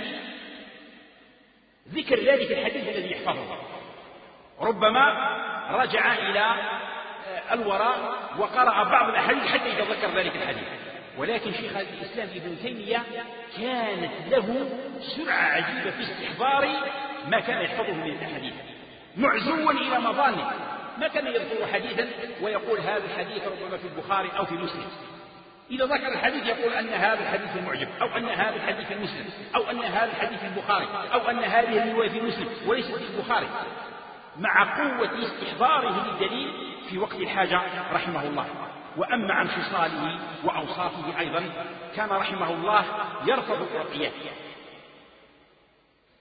ذكر ذلك الحديث الذي يحفظه، ربما رجع إلى الوراء وقرأ بعض الأحاديث حتى يتذكر ذلك الحديث. ولكن شيخ الإسلام ابن تيمية كانت له سرعة عجيبة في استحضار ما كان يحفظه من الأحاديث، معزوا إلى مظانه. ما كان يذكر حديثا ويقول هذا الحديث ربما في البخاري أو في مسلم، إذا ذكر الحديث يقول أن هذا الحديث المعجب، أو أن هذا الحديث في مسلم، أو أن هذا الحديث في البخاري، أو أن هذه الرواية في مسلم وليست في البخاري، مع قوة استحضاره للدليل في وقت الحاجة رحمه الله. وأما عن خصاله وأوصافه أيضا كان رحمه الله يرفض الرقيات،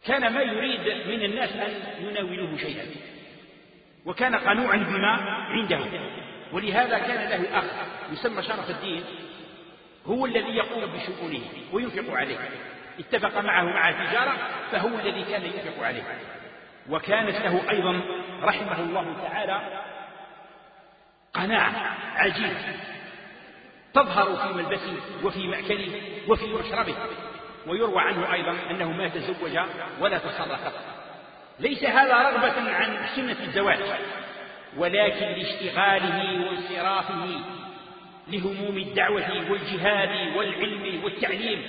كان ما يريد من الناس أن يناولوه شيئا، وكان قنوعا بما عنده، ولهذا كان له أخ يسمى شرف الدين، هو الذي يقوم بشؤونه وينفق عليه، اتفق معه مع التجارة فهو الذي كان ينفق عليه. وكانت له أيضا رحمه الله تعالى قناعة عجيبة تظهر في ملبسه وفي مأكله وفي مشربه. ويروى عنه أيضا أنه ما تزوج ولا تصرف، ليس هذا رغبة عن سنة الزواج، ولكن لاشتغاله وانصرافه لهموم الدعوة والجهاد والعلم والتعليم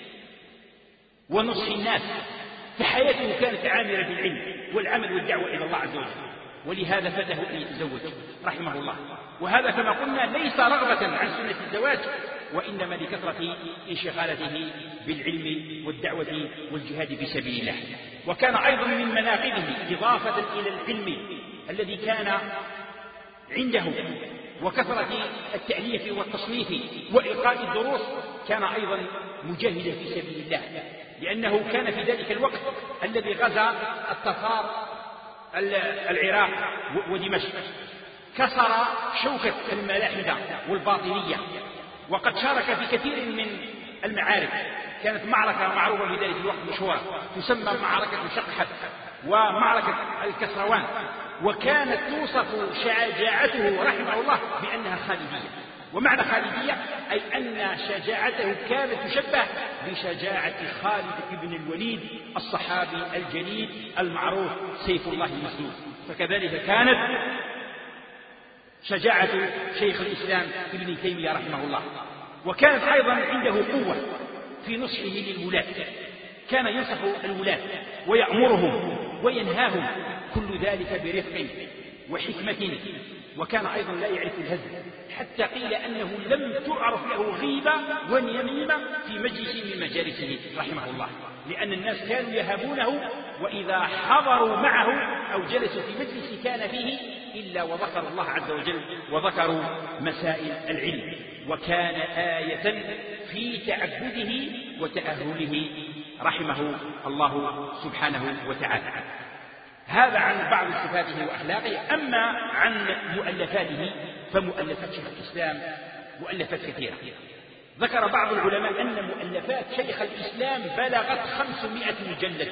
ونصح الناس، فحياته كانت عامرة بالعلم والعمل والدعوة إلى الله عز وجل، ولهذا فاته أن يتزوج رحمه الله. وهذا كما قلنا ليس رغبة عن سنة الزواج، وإنما لكثرة انشغالته بالعلم والدعوة والجهاد في سبيل الله. وكان أيضا من مناقبه إضافة إلى العلم الذي كان عنده وكثرة التأليف والتصنيف وإلقاء الدروس، كان أيضا مجاهدا في سبيل الله، لأنه كان في ذلك الوقت الذي غزا التتار العراق ودمشق، كسر شوكة الملاحدة والباطنية، وقد شارك في كثير من المعارك. كانت معركة معروفة في ذلك الوقت مشهورة تسمى معركة شقحة ومعركة الكسروان، وكانت توصف شجاعته رحمه الله بأنها خالدية. ومعنى خالدية أي أن شجاعته كانت تشبه بشجاعة خالد بن الوليد الصحابي الجليل المعروف سيف الله المسلول، فكذلك كانت شجاعة شيخ الإسلام ابن تيمية رحمه الله. وكانت أيضا عنده قوة في نصحه للولاة، كان ينصح الولاة ويأمرهم وينهاهم، كل ذلك برفق وحكمة. وكان أيضا لا يعرف الهزل، حتى قيل أنه لم تعرف له غيبة ونميمة في مجلس من مجالسه رحمه الله، لأن الناس كانوا يهابونه، وإذا حضروا معه أو جلسوا في مجلس كان فيه إلا وذكروا الله عز وجل وذكروا مسائل العلم. وكان آية في تعبده وتأهله رحمه الله سبحانه وتعالى. هذا عن بعض صفاته وأخلاقه. أما عن مؤلفاته فمؤلفات شيخ الإسلام مؤلفات كثيرة. ذكر بعض العلماء أن مؤلفات شيخ الإسلام بلغت 500 مجلد،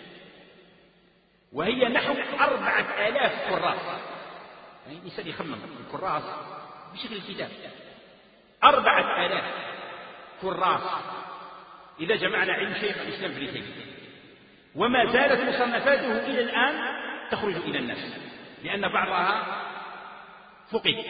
وهي نحو 4000 كراس. يعني الإنسان يخمم الكراس بشكل الكتاب 4000 كراس إذا جمعنا علم شيخ الإسلام ابن تيمية. وما زالت مصنفاته إلى الآن تخرج إلى الناس، لأن بعضها فقد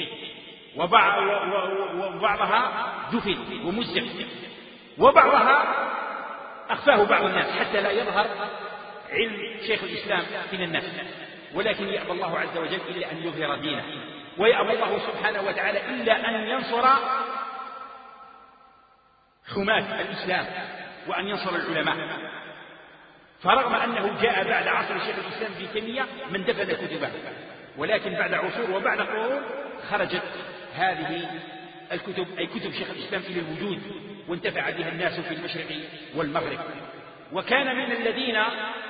وبعضها دفن ومزق، وبعضها أخفاه بعض الناس حتى لا يظهر علم شيخ الإسلام إلى الناس. ولكن يأبى الله عز وجل إلا أن يظهر دينه، ويأبى الله سبحانه وتعالى إلا أن ينصر حماة الإسلام وأن ينصر العلماء. فرغم أنه جاء بعد عصر شيخ الإسلام ابن تيمية من دفن كتبه، ولكن بعد عصور وبعد قرون خرجت هذه الكتب أي كتب شيخ الإسلام إلى الوجود، وانتفع بها الناس في المشرق والمغرب. وكان من الذين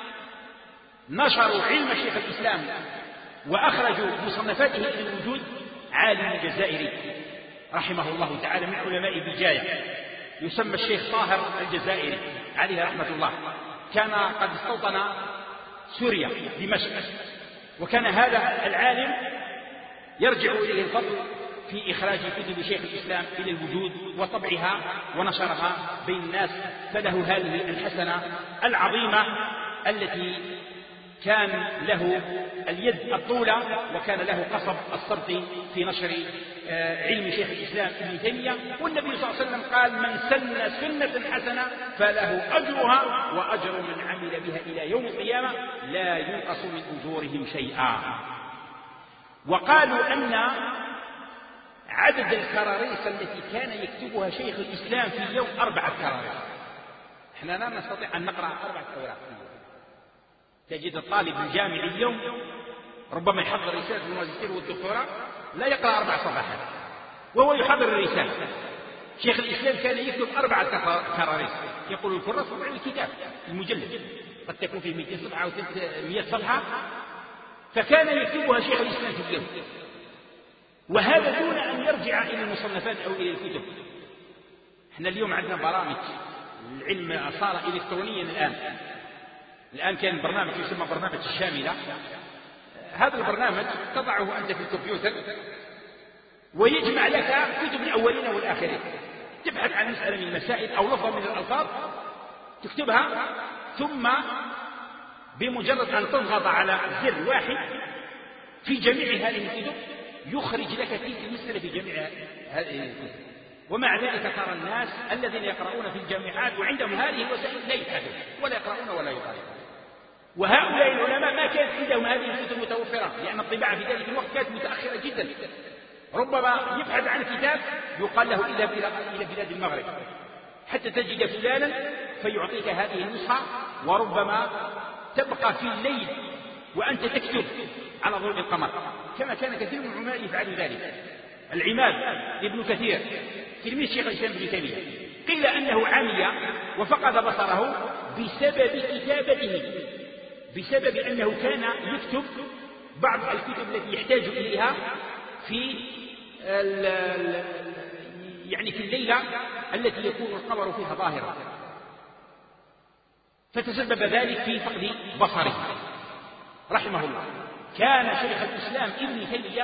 نشروا علم شيخ الإسلام وأخرجوا مصنفاته إلى الوجود عالم الجزائري رحمه الله تعالى من علماء بجاية، يسمى الشيخ طاهر الجزائري عليه رحمة الله. كان قد استوطن سوريا دمشق، وكان هذا العالم يرجع إليه الفضل في إخراج كتب شيخ الإسلام إلى الوجود وطبعها ونشرها بين الناس، فله هذه الحسنة العظيمة التي كان له اليد الطولة وكان له قصب السبط في نشر علم شيخ الإسلام ابن تيمية. والنبي صلى الله عليه وسلم قال: من سن سنة حسنة فله أجرها وأجر من عمل بها إلى يوم القيامة لا ينقص من أجورهم شيئا. وقالوا أن عدد الكراريس التي كان يكتبها شيخ الإسلام في اليوم 4 كراريس. احنا لا نستطيع أن نقرأ 4 أوراق. تجد الطالب الجامعي اليوم ربما يحضر رسالة الماجستير والدكتوراه لا يقرأ 4 صفحات وهو يحضر الرسالة، شيخ الإسلام كان يكتب 4 كراريس، يقول الكراس مع الكتاب المجلد قد تكون فيه 200 صفحة أو 300 صفحة، فكان يكتبها شيخ الإسلام في اليوم، وهذا دون أن يرجع إلى المصنفات أو إلى الكتب. احنا اليوم عندنا برامج، العلم صار إلكترونيا الآن كان برنامج يسمى برنامج الشاملة. هذا البرنامج تضعه أنت في الكمبيوتر ويجمع لك كتب الأولين والآخرين، تبحث عن مسألة من المسائل أو لفظة من الألفاظ تكتبها، ثم بمجرد أن تضغط على زر واحد في جميع هذه الكتب يخرج لك تلك المسألة في جميع هذه الكتب. ومع ذلك ترى الناس الذين يقرؤون في الجامعات وعندهم هذه الوسائل لا يبحثون ولا يقرؤون ولا يقرؤون. وهؤلاء العلماء ما كانت عندهم هذه الكتب متوفرة، لأن الطباعة في ذلك الوقت كانت متأخرة جدا. ربما يبحث عن كتاب يقال له اذهب إلى بلاد المغرب حتى تجد فلانا فيعطيك هذه النسخة، وربما تبقى في الليل وأنت تكتب على ضوء القمر، كما كان كثير من العلماء يفعلون ذلك. العماد ابن كثير تلميذ شيخ الإسلام ابن تيمية قيل أنه عمي وفقد بصره بسبب كتابته، بسبب أنه كان يكتب بعض الكتب التي يحتاج إليها في في الليلة التي يكون القمر فيها ظاهرا، فتسبب ذلك في فقد بصره رحمه الله. كان شيخ الإسلام ابن تيمية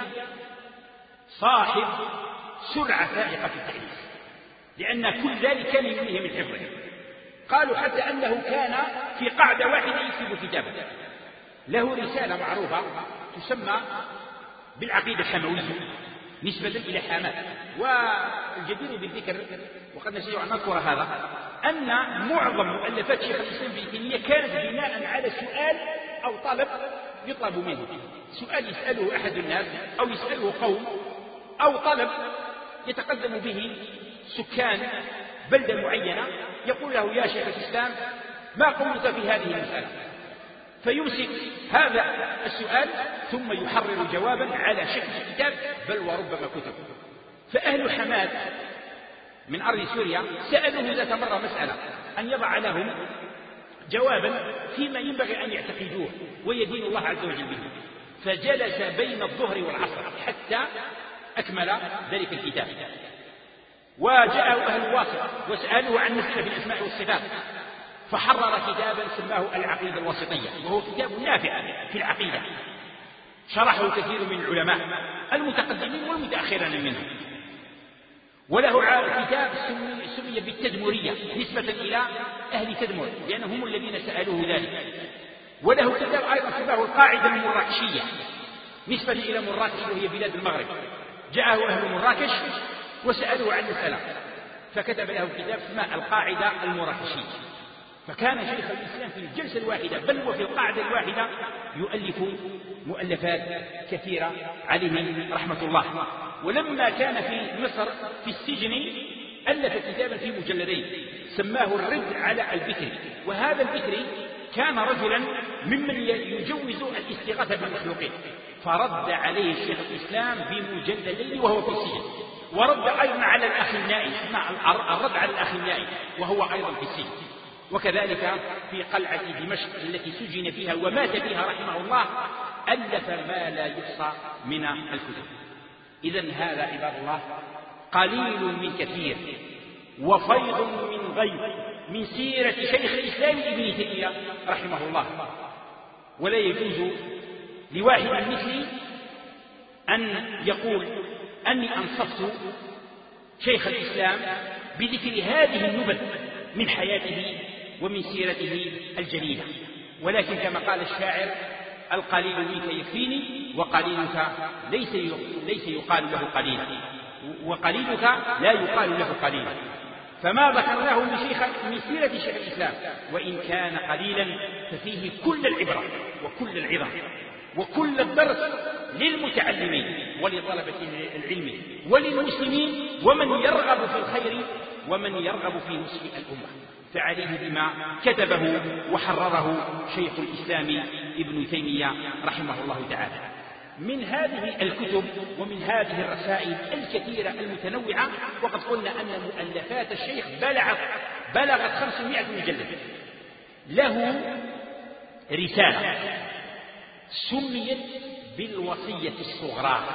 صاحب سرعة فائقة في التأليف، لأن كل ذلك كان يمليه من حفظه. قالوا حتى أنه كان في قعدة واحدة يكتب كتابا. له رسالة معروفة تسمى بالعقيدة الحموية نسبة إلى حماد. والجدير بالذكر وقد نسيت أن نذكر هذا أن معظم مؤلفات شيخ الإسلام ابن تيمية كانت بناء على سؤال أو طلب يطلب منه، سؤال يسأله أحد الناس أو يسأله قوم، أو طلب يتقدم به سكان بلدة معينة، يقول له يا شيخ الإسلام ما قولك في هذه المسألة؟ فيمسك هذا السؤال ثم يحرر جوابا على شكل كتاب بل وربما كتب. فأهل حماد من أرض سوريا سألوه ذات مرة مسألة أن يضع لهم جوابا فيما ينبغي أن يعتقدوه ويدين الله عز وجل به، فجلس بين الظهر والعصر حتى أكمل ذلك الكتاب. وجاءه أهل الواسط وسألوه عن مسألة في الأسماء والصفات، فحرر كتابا سماه العقيدة الواسطية، وهو كتاب نافع في العقيدة شرحه كثير من العلماء المتقدمين والمتأخرين منهم. وله كتاب سمي بالتدمرية نسبة إلى أهل تدمر لأنهم هم الذين سألوه ذلك. وله كتاب أيضا سماه القاعدة المراكشية نسبة إلى مراكش وهي بلاد المغرب. جاءه أهل مراكش وسألوه عن مسألة فكتب له كتاب اسمه القاعدة المراكشية. فكان شيخ الإسلام في الجلسة الواحدة بل وفي القاعدة الواحدة يؤلف مؤلفات كثيرة عليه رحمة الله. ولما كان في مصر في السجن ألف كتابا في مجلدين سماه الرد على البكري. وهذا البكري كان رجلا ممن يجوز الاستغاثة بالمخلوقين، فرد عليه الشيخ الإسلام بمجلدين وهو في السجن. ورد أيضا على الأخ النائي، الرد على الأخ النائي وهو أيضا في السجن. وكذلك في قلعة دمشق التي سجن فيها ومات فيها رحمه الله ألف ما لا يحصى من الكتب. إذن هذا عباد الله قليل من كثير وفيض من غيب من سيرة شيخ الإسلام ابن تيمية رحمه الله. ولا يجوز لواحد مثلي أن يقول أني أنصفت شيخ الإسلام بذكر هذه النبذ من حياته ومن سيرته الجليلة، ولكن كما قال الشاعر القليل منك يكفيني وقليلك ليس يقال له قليل، وقليلك لا يقال له قليل. فما ذكرناه من سيرة شيخ الإسلام وإن كان قليلا ففيه كل العبرة وكل العظة وكل الدرس للمتعلمين ولطلبة العلم وللمسلمين ومن يرغب في الخير ومن يرغب في نصح الأمة. فعليه بما كتبه وحرره شيخ الإسلام ابن تيمية رحمه الله تعالى. من هذه الكتب ومن هذه الرسائل الكثيرة المتنوعة. وقد قلنا أن مؤلفات الشيخ بلغت 500 مجلد. له رسالة سميت بالوصية الصغرى.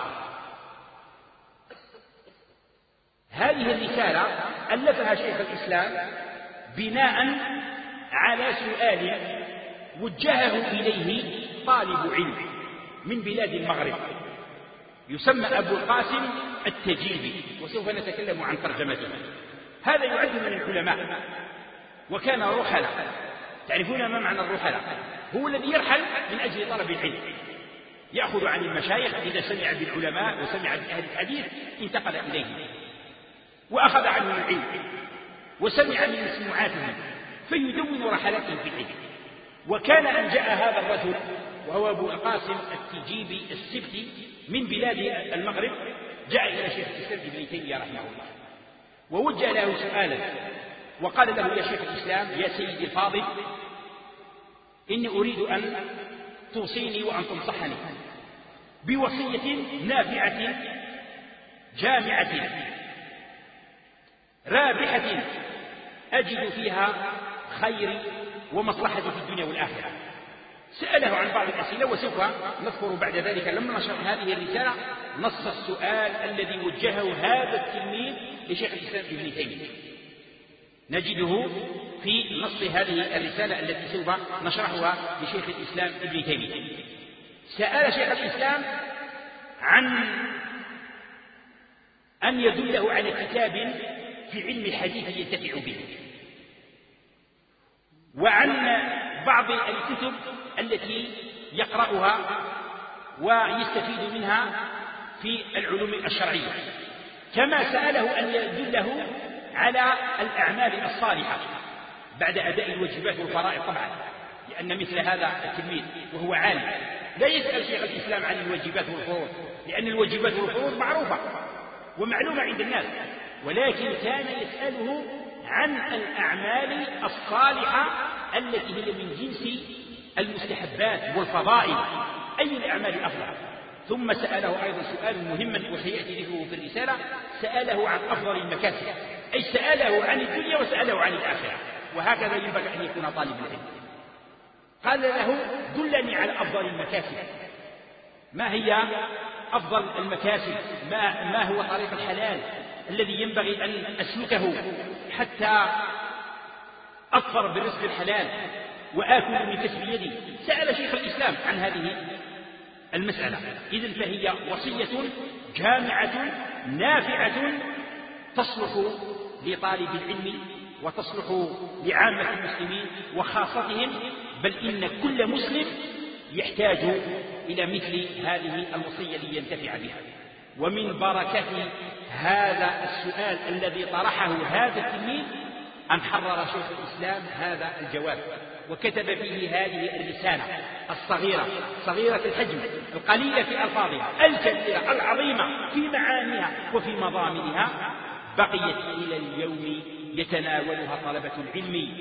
هذه الرسالة ألفها شيخ الإسلام بناء على سؤال وجهه إليه طالب علم من بلاد المغرب يسمى أبو القاسم التجيبي، وسوف نتكلم عن ترجمته. هذا يعد من العلماء وكان رحلة. تعرفون ما معنى الرحلة؟ هو الذي يرحل من أجل طلب العلم، يأخذ عن المشايخ إذا سمع بالعلماء وسمع بأهل الحديث انتقل إليهم وأخذ عنهم العلم وسمع من مسموعاتهم فيدون رحلاتهم في العلم. وكان أن جاء هذا الرجل وهو أبو القاسم التجيبي السبتي من بلاد المغرب، جاء إلى شيخ الإسلام ابن تيمية رحمه الله ووجه له سؤالا وقال له: يا شيخ الإسلام، يا سيدي الفاضل، إني أريد أن توصيني وأن تنصحني بوصية نافعة جامعة رابحة أجد فيها خيري ومصلحتي في الدنيا والآخرة. سأله عن بعض الأسئلة وسوف نذكر بعد ذلك لما نشرح هذه الرسالة نص السؤال الذي وجهه هذا التلميذ لشيخ الإسلام ابن تيمية، نجده في نص هذه الرسالة التي سوف نشرحها لشيخ الإسلام ابن تيمية. سأل شيخ الإسلام عن أن يدله على كتاب في علم الحديث ينتفع به، وعن بعض الكتب التي يقرأها ويستفيد منها في العلوم الشرعية، كما سأله أن يدله على الأعمال الصالحة بعد أداء الواجبات والفرائض طبعا، لأن مثل هذا التلميذ وهو عالم لا يسأل شيخ الإسلام عن الواجبات والفروض، لأن الواجبات والفروض معروفة ومعلومة عند الناس، ولكن كان يسأله عن الأعمال الصالحة التي هي من جنس المستحبات والفضائل، أي الأعمال أفضل. ثم سأله أيضا سؤال مهما وسيأتي ذكره في الرسالة، سأله عن أفضل المكاسب، أي سأله عن الدنيا وسأله عن الآخرة، وهكذا ينبغي أن يكون طالب العلم. قال له: دلني على أفضل المكاسب. ما هي أفضل المكاسب؟ ما هو طريق الحلال الذي ينبغي أن أسلكه حتى أظفر بالرزق الحلال وآكل من كسب يدي؟ سأل شيخ الإسلام عن هذه المسألة. إذن فهي وصية جامعة نافعة تصلح لطالب العلم وتصلح لعامة المسلمين وخاصتهم، بل إن كل مسلم يحتاج إلى مثل هذه الوصية لينتفع بها. ومن بركة هذا السؤال الذي طرحه هذا التلميذ أن حرر شيخ الإسلام هذا الجواب وكتب فيه هذه الرسالة الصغيرة، صغيرة الحجم، القليلة في ألفاظها، الكبيرة العظيمة في معانيها وفي مضامنها، بقيت إلى اليوم يتناولها طلبة العلم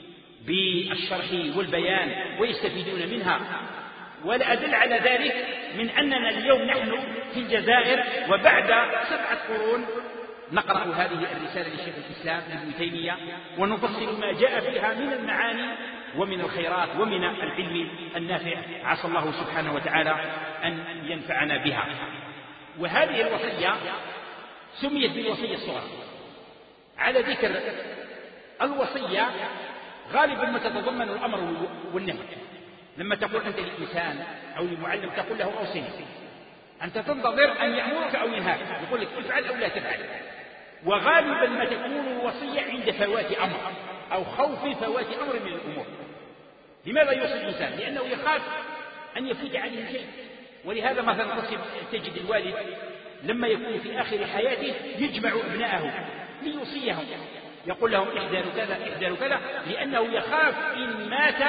بالشرح والبيان ويستفيدون منها. ولا أدل على ذلك من أننا اليوم نحن في الجزائر وبعد 7 قرون نقرأ هذه الرسالة لشيخ الإسلام ابن تيمية ونفصل ما جاء فيها من المعاني ومن الخيرات ومن العلم النافع، عسى الله سبحانه وتعالى أن ينفعنا بها. وهذه الوصية سميت بالوصية الصغرى على ذكر الوصية غالبا ما تتضمن الأمر والنهي. لما تقول أنت للإنسان أو للمعلم تقول له أوصني، أنت تنتظر أن يأمرك أو ينهاك، يقول لك افعل أو لا تفعل. وغالبا ما تكون الوصية عند فوات أمر أو خوف فوات أمر من الأمور. لماذا يوصي الإنسان؟ لأنه يخاف أن يفوت عليه شيء. ولهذا مثلا تجد الوالد لما يكون في آخر حياته يجمع أبنائه ليوصيهم، يقول لهم احذروا كذا احذروا كذا، لأنه يخاف إن مات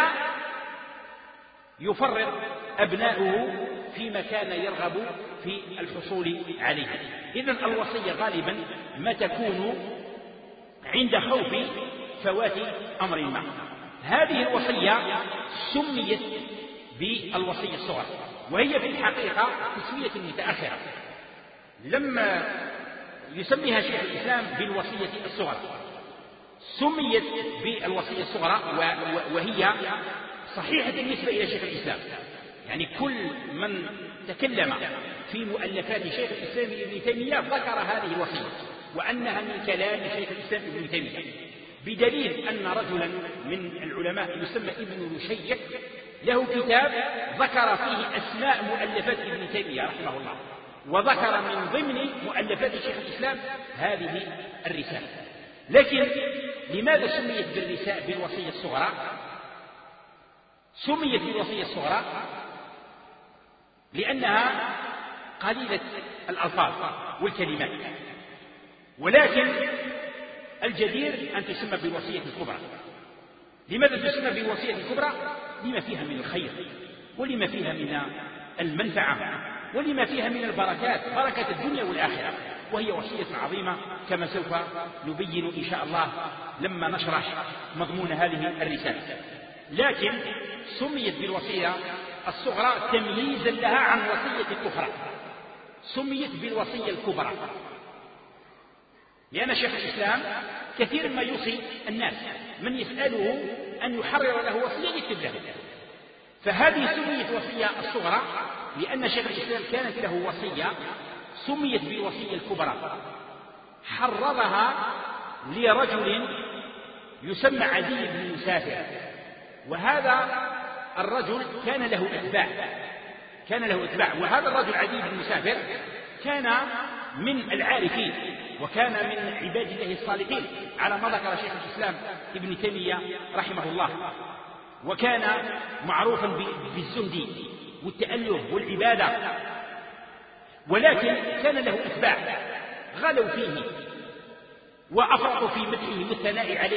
يفرط أبناؤه فيما كان يرغب في الحصول عليه. إذن الوصية غالبا ما تكون عند خوف فوات أمر ما. هذه الوصية سميت بالوصية الصغرى وهي في الحقيقة تسمية متأخرة، لما يسميها شيخ الإسلام بالوصية الصغرى، سميت بالوصية الصغرى وهي صحيحة بالنسبة إلى شيخ الإسلام. يعني كل من تكلم في مؤلفات شيخ الإسلام ابن تيمية ذكر هذه الوصية وأنها من كلام شيخ الإسلام ابن تيمية، بدليل أن رجلا من العلماء يسمى ابن رشيق له كتاب ذكر فيه أسماء مؤلفات ابن تيمية رحمه الله، وذكر من ضمن مؤلفات شيخ الإسلام هذه الرسالة. لكن لماذا سميت بالوصية الصغرى؟ سميت بالوصية الصغرى لأنها قليلة الألفاظ والكلمات، ولكن الجدير أن تسمى بالوصية الكبرى. لماذا تسمى بالوصية الكبرى؟ لما فيها من الخير، ولما فيها من المنفعة، ولما فيها من البركات، بركة الدنيا والآخرة، وهي وصية عظيمة كما سوف نبين إن شاء الله لما نشرح مضمون هذه الرسالة. لكن سميت بالوصية الصغرى تمييزا لها عن وصية الأخرى، سميت بالوصية الكبرى، لأن شيخ الإسلام كثير ما يوصي الناس، من يسأله أن يحرر له وصية يكتب له، فهذه سميت وصية الصغرى لأن شيخ الإسلام كانت له وصية سميت بالوصية الكبرى، حررها لرجل يسمى عدي بن مسافر، وهذا الرجل كان له أتباع، وهذا الرجل عدي بن مسافر كان من العارفين وكان من عباد الله الصالحين على ما ذكر شيخ الإسلام ابن تيمية رحمه الله، وكان معروفا بالزهد والتأله والعبادة، ولكن كان له أتباع غلوا فيه وأفرطوا في مدحه والثناء عليه،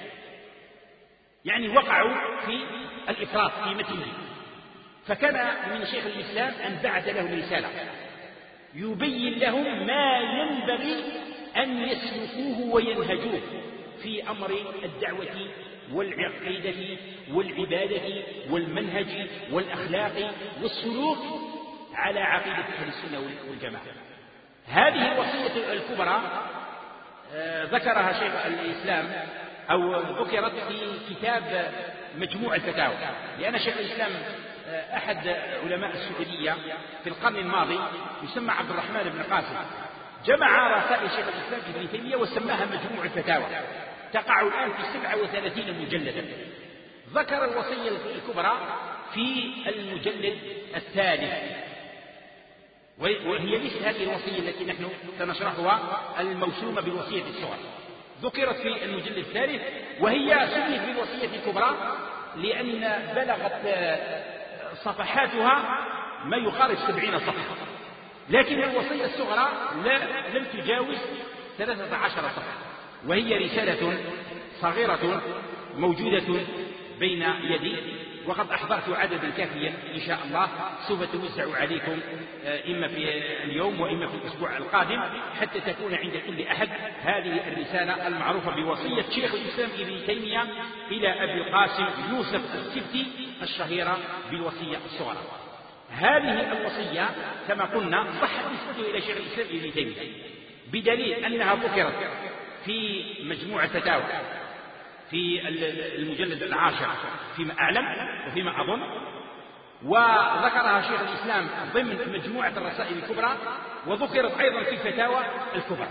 يعني وقعوا في الإفراط في مدحه. فكان من شيخ الإسلام أن بعث لهم رسالة يبين لهم ما ينبغي أن يسلكوه وينهجوه في أمر الدعوة والعقيدة والعبادة والمنهج والأخلاق والسلوك على عقيدة أهل السنة والجماعة. هذه الوصية الكبرى ذكرها شيخ الإسلام أو ذكرت في كتاب مجموع الفتاوى، لأن شيخ الإسلام أحد علماء السعودية في القرن الماضي يسمى عبد الرحمن بن قاسم جمع رسائل شيخ الإسلام ابن تيمية وسماها مجموع الفتاوى، تقع الآن في 37 مجلدا. ذكر الوصية الكبرى في المجلد الثالث، وهي ليست هذه الوصية التي نحن سنشرحها الموسومة بالوصية الصغرى، ذكرت في المجلد الثالث، وهي سميت بالوصية الكبرى لأن بلغت صفحاتها ما يقارب 70 صفحة، لكن الوصية الصغرى لم تجاوز 13 صفحة، وهي رسالة صغيرة موجودة بين يدي، وقد أحضرت عددا كافيا إن شاء الله سوف توزع عليكم إما في اليوم وإما في الأسبوع القادم، حتى تكون عند كل أحد هذه الرسالة المعروفة بوصية شيخ الإسلام ابن تيمية إلى أبي القاسم يوسف السبتي الشهيرة بالوصية الصغرى. هذه الوصية كما قلنا صحت نسبته إلى شيخ الإسلام ابن تيمية، بدليل أنها ذكرت في مجموع الفتاوى في المجلد 10 فيما أعلم وفيما أظن، وذكرها شيخ الإسلام ضمن مجموعة الرسائل الكبرى، وذكرت أيضا في الفتاوى الكبرى،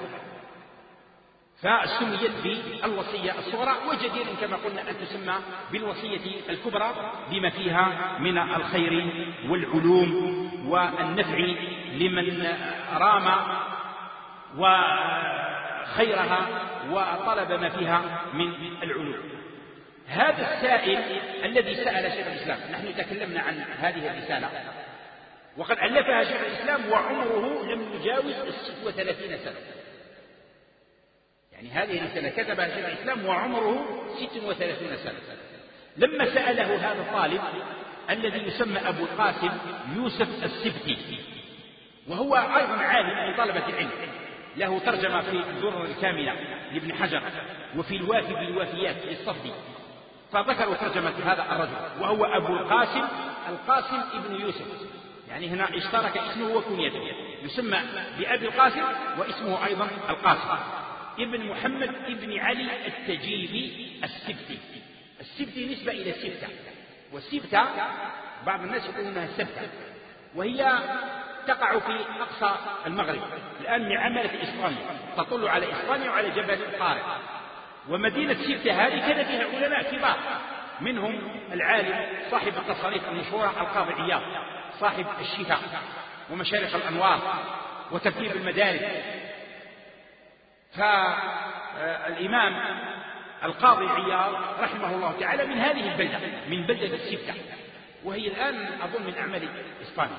فسميت بالوصية الصغرى، وجدير كما قلنا أن تسمى بالوصية الكبرى بما فيها من الخير والعلوم والنفع لمن رام وخيرها وطلب ما فيها من العلوم. هذا السائل الذي سأل شيخ الإسلام، نحن تكلمنا عن هذه الرسالة وقد ألفها شيخ الإسلام وعمره لم يجاوز 36 سنة، يعني هذه الرسالة كتبها شيخ الإسلام وعمره 36 سنة. لما سأله هذا الطالب الذي يسمى أبو القاسم يوسف السبتي، وهو أيضا عالم من طلبة العلم، له ترجمة في الدرر الكاملة لابن حجر وفي الوافي بالوافيات للصفدي، فذكروا ترجمة هذا الرجل وهو أبو القاسم ابن يوسف، يعني هنا اشترك اسمه وكنيته، يسمى بأبي القاسم واسمه أيضا القاسم، ابن محمد ابن علي التجيبي السبتي. السبتي نسبة إلى السبتة، والسبتة بعض الناس يقولونها السبتة، وهي تقع في أقصى المغرب الآن من عملة إسبانيا، تطل على إسبانيا وعلى جبل الطارق. ومدينة سبتة هذه كان فيها علماء كبار، منهم العالم صاحب التصاريف المشهورة القاضي عياض، صاحب الشفاء ومشارق الأنوار وترتيب المدارس. فالإمام القاضي عياض رحمه الله تعالى من هذه البلدة، من بلدة السبتة، وهي الآن أظن من أعمال إسبانيا،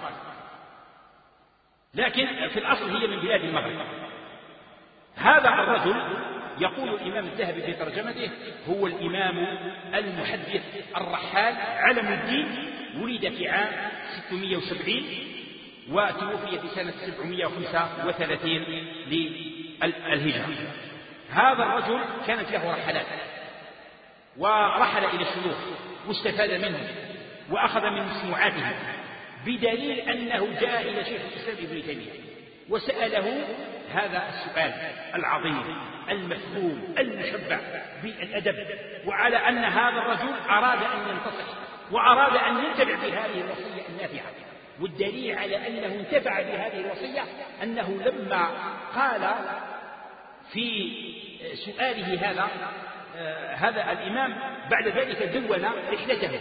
لكن في الأصل هي من بلاد المغرب. هذا الرجل يقول الإمام الذهبي في ترجمته هو الإمام المحدث الرحال علم الدين، ولد في عام 670 وتوفي في سنة 735 للهجرة. هذا الرجل كانت له رحلات، ورحل إلى الشيوخ واستفاد منهم وأخذ من مسموعاتهم، بدليل أنه جاء إلى شيخ الإسلام ابن تيمية وسأله هذا السؤال العظيم المفهوم المشبع بالأدب، وعلى أن هذا الرجل أراد أن ينتصح وأراد أن ينتفع بهذه الوصية النافعة. والدليل على أنه انتفع بهذه الوصية أنه لما قال في سؤاله هذا الإمام بعد ذلك دون رحلته،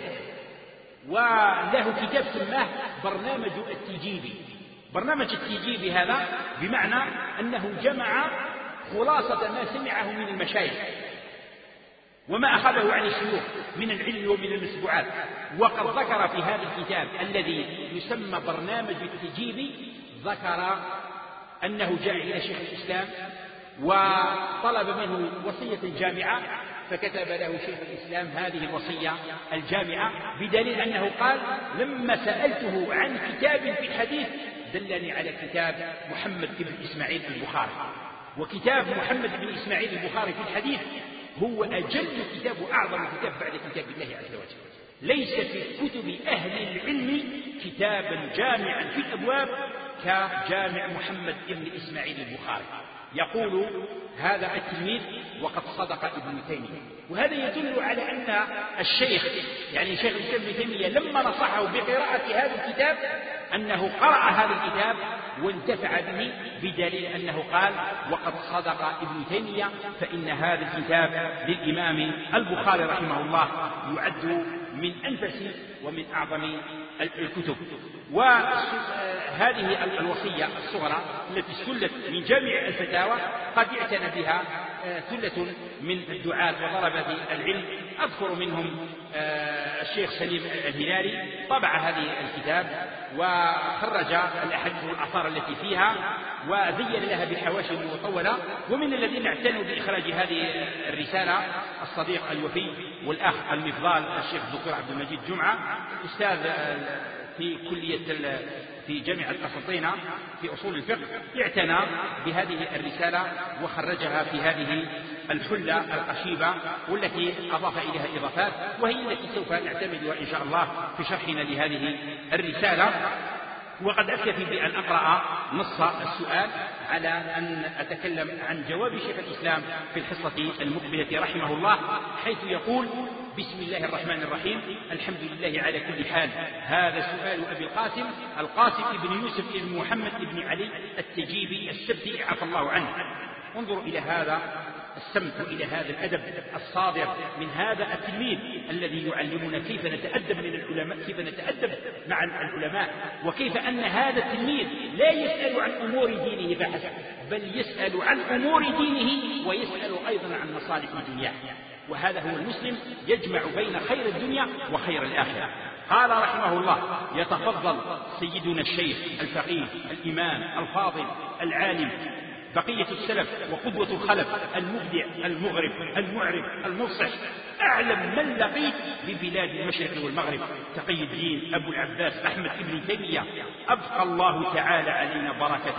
وله كتاب سماه برنامج التجيبي. برنامج التجيبي هذا بمعنى أنه جمع خلاصة ما سمعه من المشايخ وما أخذه عن الشيوخ من العلم ومن المسبوعات. وقد ذكر في هذا الكتاب الذي يسمى برنامج التجيبي، ذكر أنه جاء إلى شيخ الإسلام وطلب منه وصية جامعة، فكتب له شيخ الإسلام هذه الوصية الجامعة، بدليل أنه قال لما سألته عن كتاب في الحديث دلني على كتاب محمد بن إسماعيل البخاري. وكتاب محمد بن إسماعيل البخاري في الحديث هو أجل كتاب وأعظم كتاب بعد كتاب الله عز وجل. ليس في كتب أهل العلم كتابا جامعا في الأبواب كجامع محمد بن إسماعيل البخاري. يقول هذا التلميذ وقد صدق ابن تيمية. وهذا يدل على أن الشيخ يعني شيخ الإسلام ابن تيمية لما نصحه بقراءة هذا الكتاب أنه قرأ هذا الكتاب وانتفع به، بدليل أنه قال وقد صدق ابن تيمية، فإن هذا الكتاب للإمام البخاري رحمه الله يعد من أنفس ومن أعظم الكتب. وهذه الوصية الصغرى التي استلت من جامع الفتاوى قد اعتنى بها ثلة من الدعاة وطلبة العلم، أذكر منهم الشيخ سليم الهلالي طبع هذه الكتاب وخرج الأحاديث والآثار التي فيها وزين لها بحواشي مطولة. ومن الذين اعتنوا بإخراج هذه الرسالة الصديق الوفي والأخ المفضال الشيخ الدكتور عبد المجيد جمعة، أستاذ في جامعة قسنطينة في أصول الفقه، اعتنى بهذه الرسالة وخرجها في هذه الحلة القشيبة والتي أضاف إليها إضافات، وهي التي سوف نعتمدها إن شاء الله في شرحنا لهذه الرسالة. وقد أكتفي بأن أقرأ نص السؤال على أن أتكلم عن جواب شيخ الإسلام في الحصة المقبلة رحمه الله، حيث يقول: بسم الله الرحمن الرحيم، الحمد لله على كل حال. هذا سؤال أبي القاسم ابن يوسف ابن محمد ابن علي التجيبي السبتي عفى الله عنه. انظروا إلى هذا السمت وإلى هذا الأدب الصادر من هذا التلميذ الذي يعلمنا كيف نتأدب من العلماء، كيف نتأدب مع العلماء، وكيف أن هذا التلميذ لا يسأل عن أمور دينه فحسب، بل يسأل عن أمور دينه ويسأل أيضا عن مصالح دنياه. وهذا هو المسلم، يجمع بين خير الدنيا وخير الآخرة. قال رحمه الله: يتفضل سيدنا الشيخ الفقيه الإمام الفاضل العالم بقية السلف وقدوة الخلف المبدع المغرب المعرب المفصح، أعلم من لقيت ببلاد المشرق والمغرب، تقي الدين أبو العباس أحمد بن تيمية، أبقى الله تعالى علينا بركته،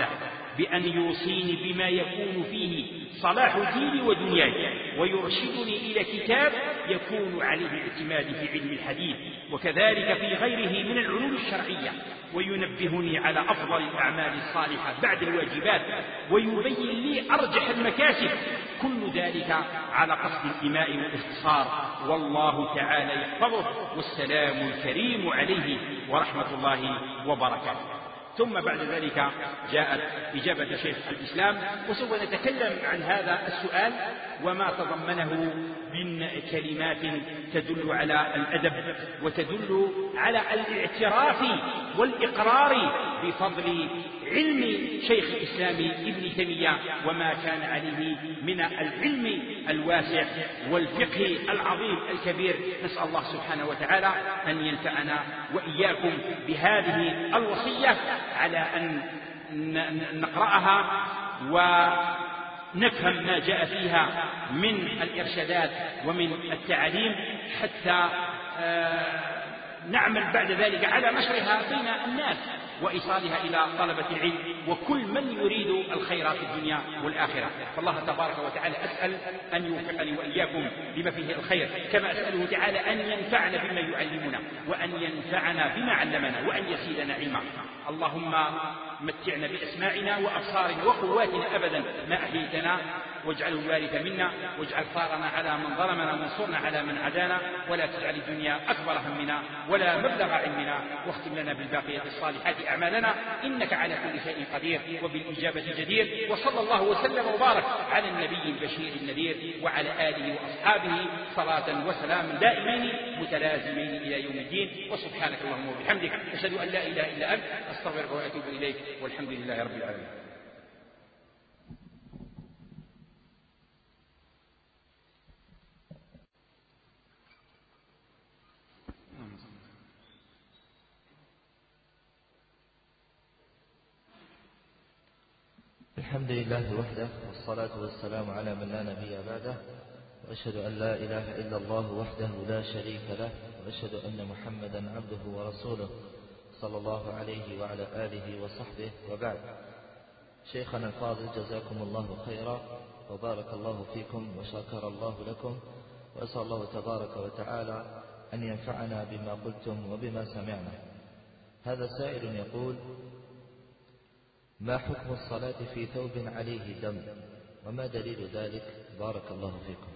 بأن يوصيني بما يكون فيه صلاح ديني ودنياي، ويرشدني إلى كتاب يكون عليه الاعتماد في علم الحديث وكذلك في غيره من العلوم الشرعية، وينبهني على أفضل الأعمال الصالحة بعد الواجبات، ويبين لي أرجح المكاسب، كل ذلك على قصد الإماء والاختصار، والله تعالى يحفظه، والسلام الكريم عليه ورحمة الله وبركاته. ثم بعد ذلك جاءت إجابة شيخ الإسلام، وسوف نتكلم عن هذا السؤال وما تضمنه من كلمات تدل على الأدب وتدل على الاعتراف والإقرار بفضل علم شيخ الإسلام ابن تيمية وما كان عليه من العلم الواسع والفقه العظيم الكبير. نسأل الله سبحانه وتعالى أن ينفعنا وإياكم بهذه الوصية على أن نقرأها ونفهم ما جاء فيها من الإرشادات ومن التعليم، حتى نعمل بعد ذلك على نشرها بين الناس وإيصالها إلى طلبة العلم وكل من يريد الخير في الدنيا والآخرة. فالله تبارك وتعالى أسأل أن يوفقني وإياكم بما فيه الخير، كما أسأله تعالى أن ينفعنا بما يعلمنا، وأن ينفعنا بما علمنا، وأن يزيدنا علما. اللهم متعنا بأسماعنا وأبصارنا وقواتنا أبدا ما أحييتنا، واجعله الوارث منا، واجعل ثارنا على من ظلمنا، وانصرنا على من عادانا، ولا تجعل الدنيا أكبر همنا ولا مبلغ علمنا، واختم لنا بالباقيات الصالحات أعمالنا، إنك على كل شيء قدير وبالإجابة جدير. وصلى الله وسلم وبارك على النبي البشير النذير وعلى آله وأصحابه صلاة وسلام دائمين متلازمين إلى يوم الدين. وسبحانك اللهم وبحمدك، أشهد أن لا إله إلا أنت، أستغفرك وأتوب إليك، والحمد لله رب العالمين. الحمد لله وحده، والصلاة والسلام على من لا نبي بعده، وأشهد أن لا إله إلا الله وحده لا شريك له، وأشهد أن محمدا عبده ورسوله صلى الله عليه وعلى آله وصحبه، وبعد. شيخنا الفاضل جزاكم الله خيرا وبارك الله فيكم وشكر الله لكم، وأسأل الله تبارك وتعالى أن ينفعنا بما قلتم وبما سمعنا. هذا سائل يقول: ما حكم الصلاة في ثوب عليه دم، وما دليل ذلك؟ بارك الله فيكم.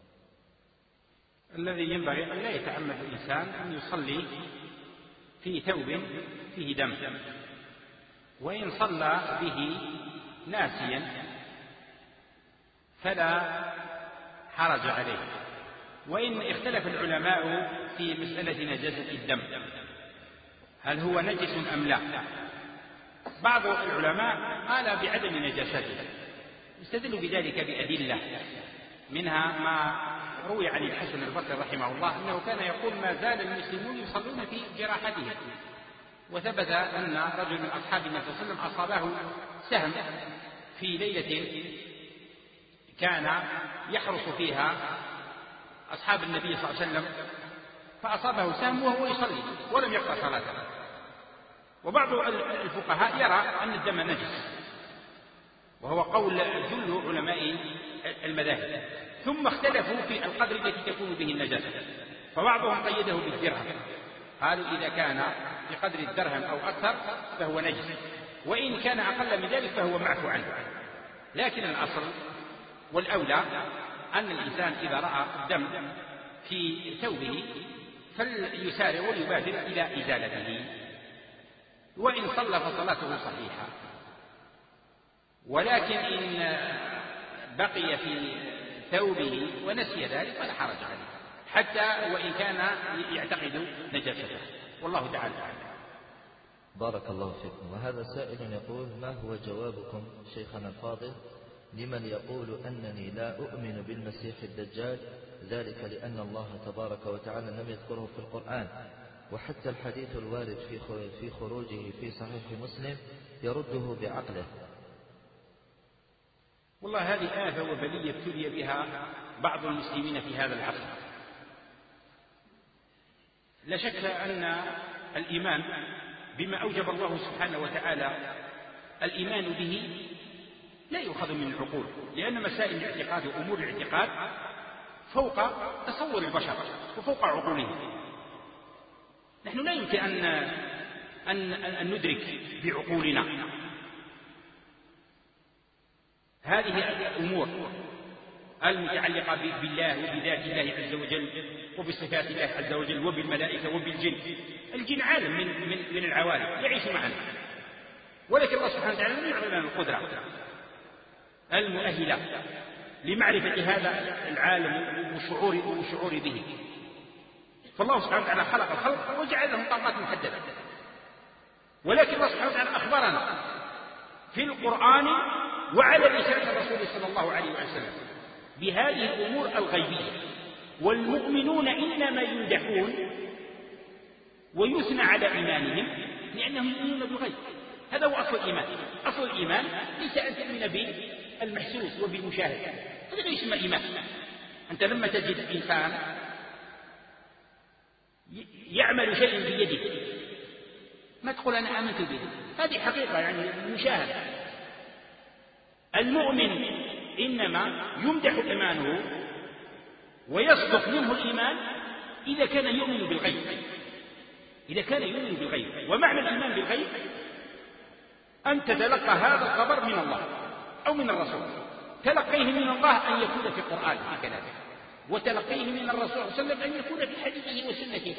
الذي ينبغي أن لا يتعمد الإنسان أن يصلي في ثوب فيه دم، وإن صلى به ناسيا فلا حرج عليه. وإن اختلف العلماء في مسألة نجاسة الدم، هل هو نجس أم لا؟ بعض العلماء قال بعدم نجاسته، يستدل بذلك بأدلة، منها ما روي عن الحسن البصري رحمه الله أنه كان يقول: ما زال المسلمون يصلون في جراحتهم. وثبت أن رجل من أصحاب النبي صلى الله عليه وسلم أصابه سهم في ليلة كان يحرس فيها أصحاب النبي صلى الله عليه وسلم، فأصابه سهم وهو يصلي ولم يقطع صلاته. وبعض الفقهاء يرى أن الدم نجس، وهو قول جل علماء المذاهب. ثم اختلفوا في القدر التي تكون به النجاسة، فبعضهم قيده بالدرهم، قالوا إذا كان بقدر الدرهم أو أكثر فهو نجس، وإن كان أقل من ذلك فهو معفو عنه. لكن الأصل والأولى أن الإنسان إذا رأى الدم في ثوبه فليسارع ويبادر إلى إزالته، وإن صلى فصلاته صحيحة. ولكن إن بقي في ثوبه ونسي ذلك فلا حرج عليه، حتى وإن كان يعتقد نجاسته، والله تعالى أعلم. بارك الله فيكم. وهذا سائل يقول: ما هو جوابكم شيخنا الفاضل لمن يقول أنني لا أؤمن بالمسيح الدجال، ذلك لأن الله تبارك وتعالى لم يذكره في القرآن، وحتى الحديث الوارد في خروجه في صحيح مسلم يرده بعقله؟ والله هذه آفة وبلية ابتلي بها بعض المسلمين في هذا العصر. لا شك أن الإيمان بما أوجب الله سبحانه وتعالى الإيمان به لا يؤخذ من العقول، لأن مسائل الاعتقاد وأمور الاعتقاد فوق تصور البشر وفوق عقولهم. نحن لا يمكن أن ندرك بعقولنا هذه الأمور المتعلقة بالله وبذات الله عز وجل وبصفات الله عز وجل وبالملائكة وبالجن. الجن عالم من العوالم يعيش معنا، ولكن الله سبحانه وتعالى لم يعلم لنا القدرة المؤهلة لمعرفة هذا العالم والشعور به. فالله سبحانه وتعالى خلق الخلق وجعل لهم طاقات محددة، ولكن الله سبحانه وتعالى أخبرنا في القرآن وعلى لسان الرسول صلى الله عليه وسلم بهذه الأمور الغيبية. والمؤمنون إنما يمدحون ويثنى على إيمانهم لأنهم يؤمنون بالغيب. هذا هو أصل الإيمان. أصل الإيمان ليس أن تؤمن بالمحسوس وبالمشاهد، هذا لا يسمى إيمان. أنت لما تجد إنسان يعمل شيء بيده ما تقول أنا آمنت به، هذه حقيقة يعني مشاهدة. المؤمن إنما يمدح إيمانه ويصدق منه الإيمان إذا كان يؤمن بالغيب، إذا كان يؤمن بالغيب. ومعنى الإيمان بالغيب أن تتلقى هذا الخبر من الله أو من الرسول، تلقيه من الله أن يكون في القرآن في كلامه، وتلقيه من الرسول صلى الله عليه وسلم أن يكون في حديثه وسنته.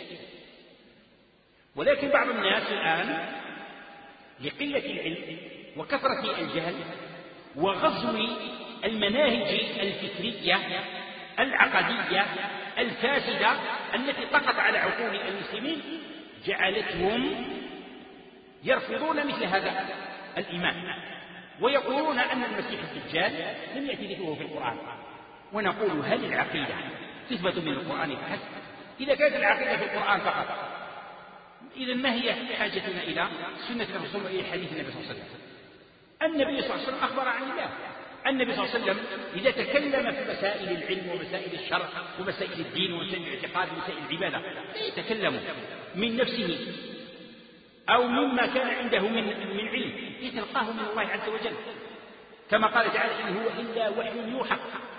ولكن بعض الناس الآن لقلة العلم وكثرة الجهل وغزو المناهج الفكرية العقدية الفاسدة التي طغت على عقول المسلمين جعلتهم يرفضون مثل هذا الإيمان، ويقولون أن المسيح الدجال لم يأتي ذكره في القرآن. ونقول هل العقيدة تثبت من القرآن فحسب؟ إذا كانت العقيدة في القرآن فقط إذا ما هي حاجتنا إلى سنة الرسول وإلى حديث النبي صلى الله عليه وسلم؟ النبي صلى الله عليه وسلم أخبر عن الله. النبي صلى الله عليه وسلم إذا تكلم في مسائل العلم ومسائل الشرع ومسائل الدين ومسائل الاعتقاد ومسائل العبادة لا يتكلم من نفسه أو مما كان عنده من علم، يتلقاه من الله عز وجل، كما قال تعالى إن هو إلا وحي يوحى.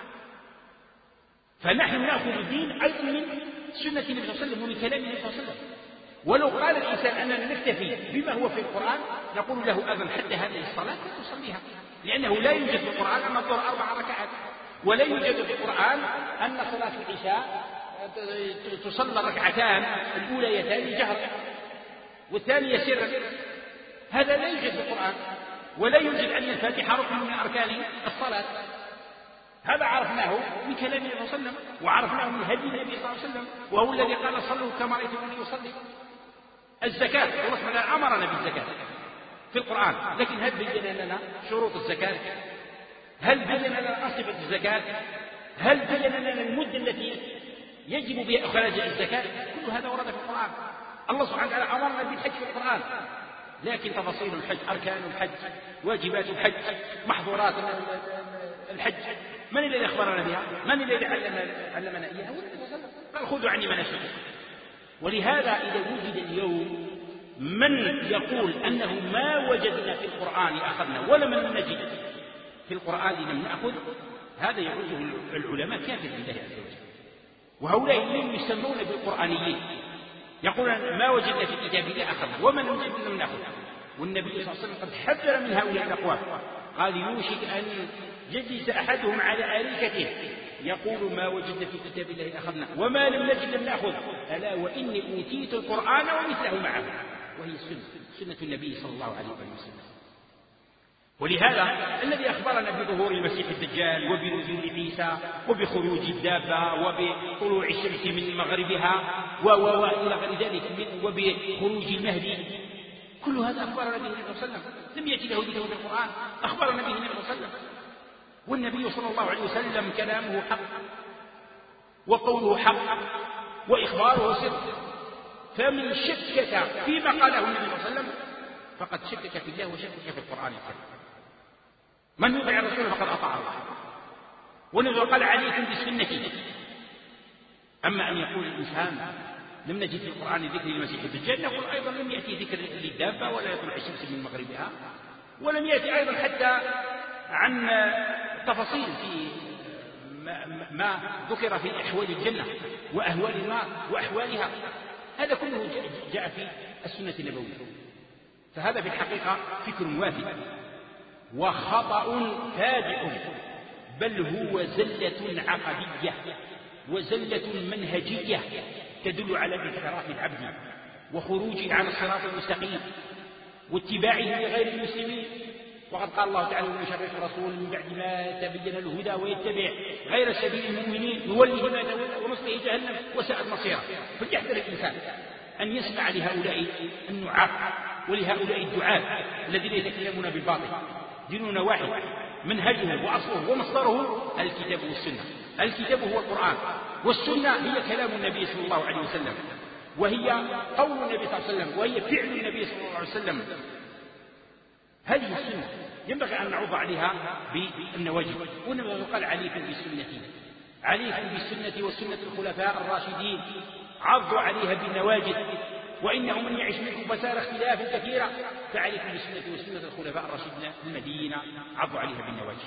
فنحن نأخذ الدين أيضا من سنة النبي صلى الله عليه وسلم ومن كلام النبي صلى الله عليه وسلم. ولو قال الإنسان أننا نكتفي بما هو في القرآن نقول له أيضا حتى هذه الصلاة لا تصليها، لأنه لا يوجد في القرآن أن الظهر 4 ركعات، ولا يوجد في القرآن أن صلاة العشاء تصلى ركعتان الأوليتان جهر والثانية سر. هذا لا يوجد في القرآن. ولا يوجد أن الفاتحة ركن من أركان الصلاة. هذا عرفناه من كلام النبي صلى الله عليه وسلم، وعرفناه من هدي النبي صلى الله عليه وسلم، وهو الذي قال صلوا كما رأيتموني أصلي. الزكاة الله سبحانه أمرنا بالزكاة في القرآن، لكن هل بين لنا شروط الزكاة؟ هل بين لنا أنصبة الزكاة؟ هل بين لنا المدة التي يجب بها إخراج الزكاة؟ كل هذا ورد في القرآن. الله سبحانه وتعالى أمرنا بالحج في القرآن، لكن تفاصيل الحج، أركان الحج، واجبات الحج، محظورات الحج، من الذي أخبرنا بها؟ من الذي علمنا إياها؟ قال خذوا عني مناسككم. ولهذا إذا وجد اليوم من يقول أنه ما وجدنا في القرآن أخذنا ولا من نجد في القرآن لم نأخذ، هذا يعده العلماء كافر بالله عز وجل. وهؤلاء الذين يسمون بالقرآنيين يقولون ما وجدنا في كتاب الله أخذنا ومن نجد لم نأخذ. والنبي صلى الله عليه وسلم قد حذر من هؤلاء الأقوام، قال يوشك أن يجلس أحدهم على أريكته يقول ما وجدنا في كتاب الله أخذنا وما لم نجد لم نأخذ، ألا وإني أوتيت القرآن ومثله معه، وهي سنة النبي صلى الله عليه وسلم. ولهذا الذي أخبرنا بظهور المسيح الدجال وبنزول عيسى وبخروج الدابة وبطلوع الشمس من مغربها وإلى غير ذلك وبخروج المهدي، كل هذا أخبرنا به النبي صلى الله عليه وسلم، لم يأتي له ذكر في القرآن، أخبرنا به النبي صلى الله عليه وسلم. والنبي صلى الله عليه وسلم كلامه حق وقوله حق وإخباره صدق، فمن شكك فيما قاله النبي صلى الله عليه وسلم فقد شكك في الله وشكك في القرآن الكريم. من يطع الرسول فقد أطاع الله، والنبي قال عليكم بسنتي. أما أن يقول الإنسان لم نجد في القرآن ذكر المسيح الدجال، نقول أيضا لم يأتي ذكر للدابة ولا يطلع الشمس من مغربها ولم يأتي أيضا حتى عن تفاصيل في ما ذكر في أحوال الجنة وأهوال النار وأحوالها، هذا كله جاء في السنة النبوية. فهذا في الحقيقة فكر وافد وخطأ فادح، بل هو زلة عقدية وزلة منهجية تدل على انحراف العبد وخروجه عن الصراط المستقيم واتباعه لغير المسلمين. وقد قال الله تعالى: ومن يشرك الرسول من بعد ما تبين الهدى ويتبع غير سبيل المؤمنين نوله ما تولى ونصله جهنم وساءت مصيره. فليحذر الإنسان أن يسمع لهؤلاء النعاة ولهؤلاء الدعاة الذين يتكلمون بالباطل. ديننا واحد، منهجه وأصله ومصدره الكتاب والسنة. الكتاب هو القرآن، والسنة هي كلام النبي صلى الله عليه وسلم، وهي قول النبي صلى الله عليه وسلم، وهي فعل النبي صلى الله عليه وسلم. هذه السنة ينبغي أن نعوض عليها بالنواجذ. وإنما يقال: عليكم بسنتي، عليكم بالسنة وسنة الخلفاء الراشدين، عضوا عليها بالنواجذ، وإنه من يعش منكم فسار اختلافا كثيرا، فعليكم بسنة وسنة الخلفاء الراشدين المهديين، عضوا عليها بالنواجذ.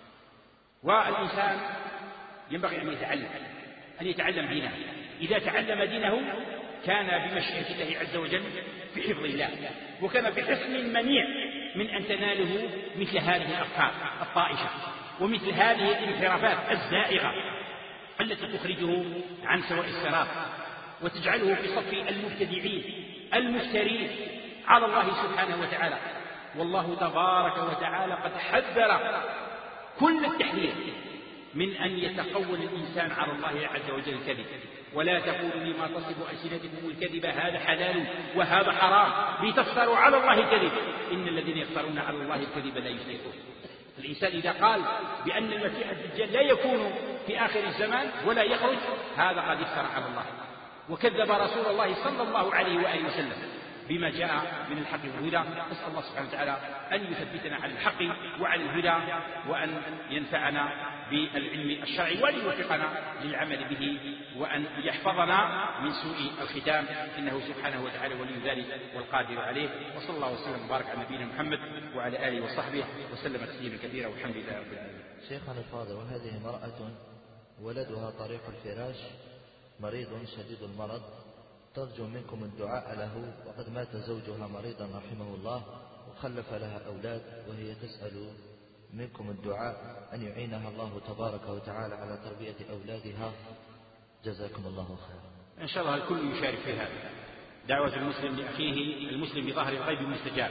والإنسان ينبغي أن يتعلم دينه. إذا تعلم دينه كان بمشيئة الله عز وجل في حفظ الله، وكان بحصن منيع من أن تناله مثل هذه الأفكار الطائشة ومثل هذه الانحرافات الزائغة التي تخرجه عن سواء الصراط وتجعله في صف المبتدعين المفترين على الله سبحانه وتعالى. والله تبارك وتعالى قد حذر كل التحذير من أن يتقول الإنسان على الله عز وجل الكذب. ولا تقولوا لما تصف ألسنتكم الكذب هذا حلال وهذا حرام لتفتروا على الله الكذب إن الذين يفترون على الله الكذب لا يفلحون. الإنسان إذا قال بأن المسيح الدجال لا يكون في آخر الزمان ولا يخرج، هذا قد افترى على الله وكذب رسول الله صلى الله عليه وآله وسلم بما جاء من الحق والهدى. نسأل الله سبحانه وتعالى أن يثبتنا على الحق وعلى الهدى، وأن ينفعنا بالعلم الشرعي، وأن يوفقنا للعمل به، وأن يحفظنا من سوء الختام، إنه سبحانه وتعالى ولي ذلك والقادر عليه. وصلى الله وسلم وبارك على نبينا محمد وعلى آله وصحبه وسلم تسليما كثيرا، والحمد لله رب العالمين. شيخنا الفاضل، وهذه امرأة ولدها طريق الفراش مريض شديد المرض، ترجو منكم الدعاء له، وقد مات زوجها مريضا رحمه الله وخلف لها أولاد، وهي تسأل منكم الدعاء أن يعينها الله تبارك وتعالى على تربية أولادها. جزاكم الله خيرا. إن شاء الله الكل يشارك في هذا. دعوة المسلم لأخيه المسلم بظهر الغيب مستجاب،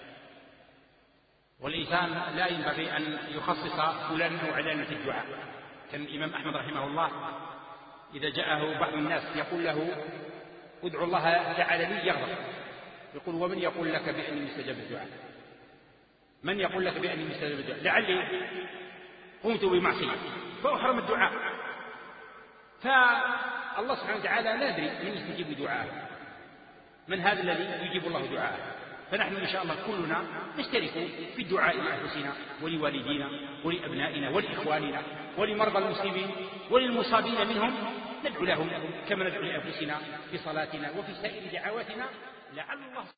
والإنسان لا ينبغي أن يخصص فلانا أو علانة في الدعاء. كان الإمام أحمد رحمه الله إذا جاءه بعض الناس يقول له: ادعو الله تعالى لي، يغضب، يقول: ومن يقول لك بأني مستجاب الدعاء؟ من يقول لك بأني مستجاب الدعاء؟ لعلي قمت بمعصية فأحرم الدعاء. فالله سبحانه وتعالى لا ندري من يستجيب دعاءه، من هذا الذي يجيب الله دعاءه. فنحن إن شاء الله كلنا نشترك في الدعاء لأنفسنا ولوالدينا ولأبنائنا ولإخواننا ولمرضى المسلمين وللمصابين منهم، ندعو لهم كما ندعو لأنفسنا في صلاتنا وفي سائر دعواتنا، لعل الله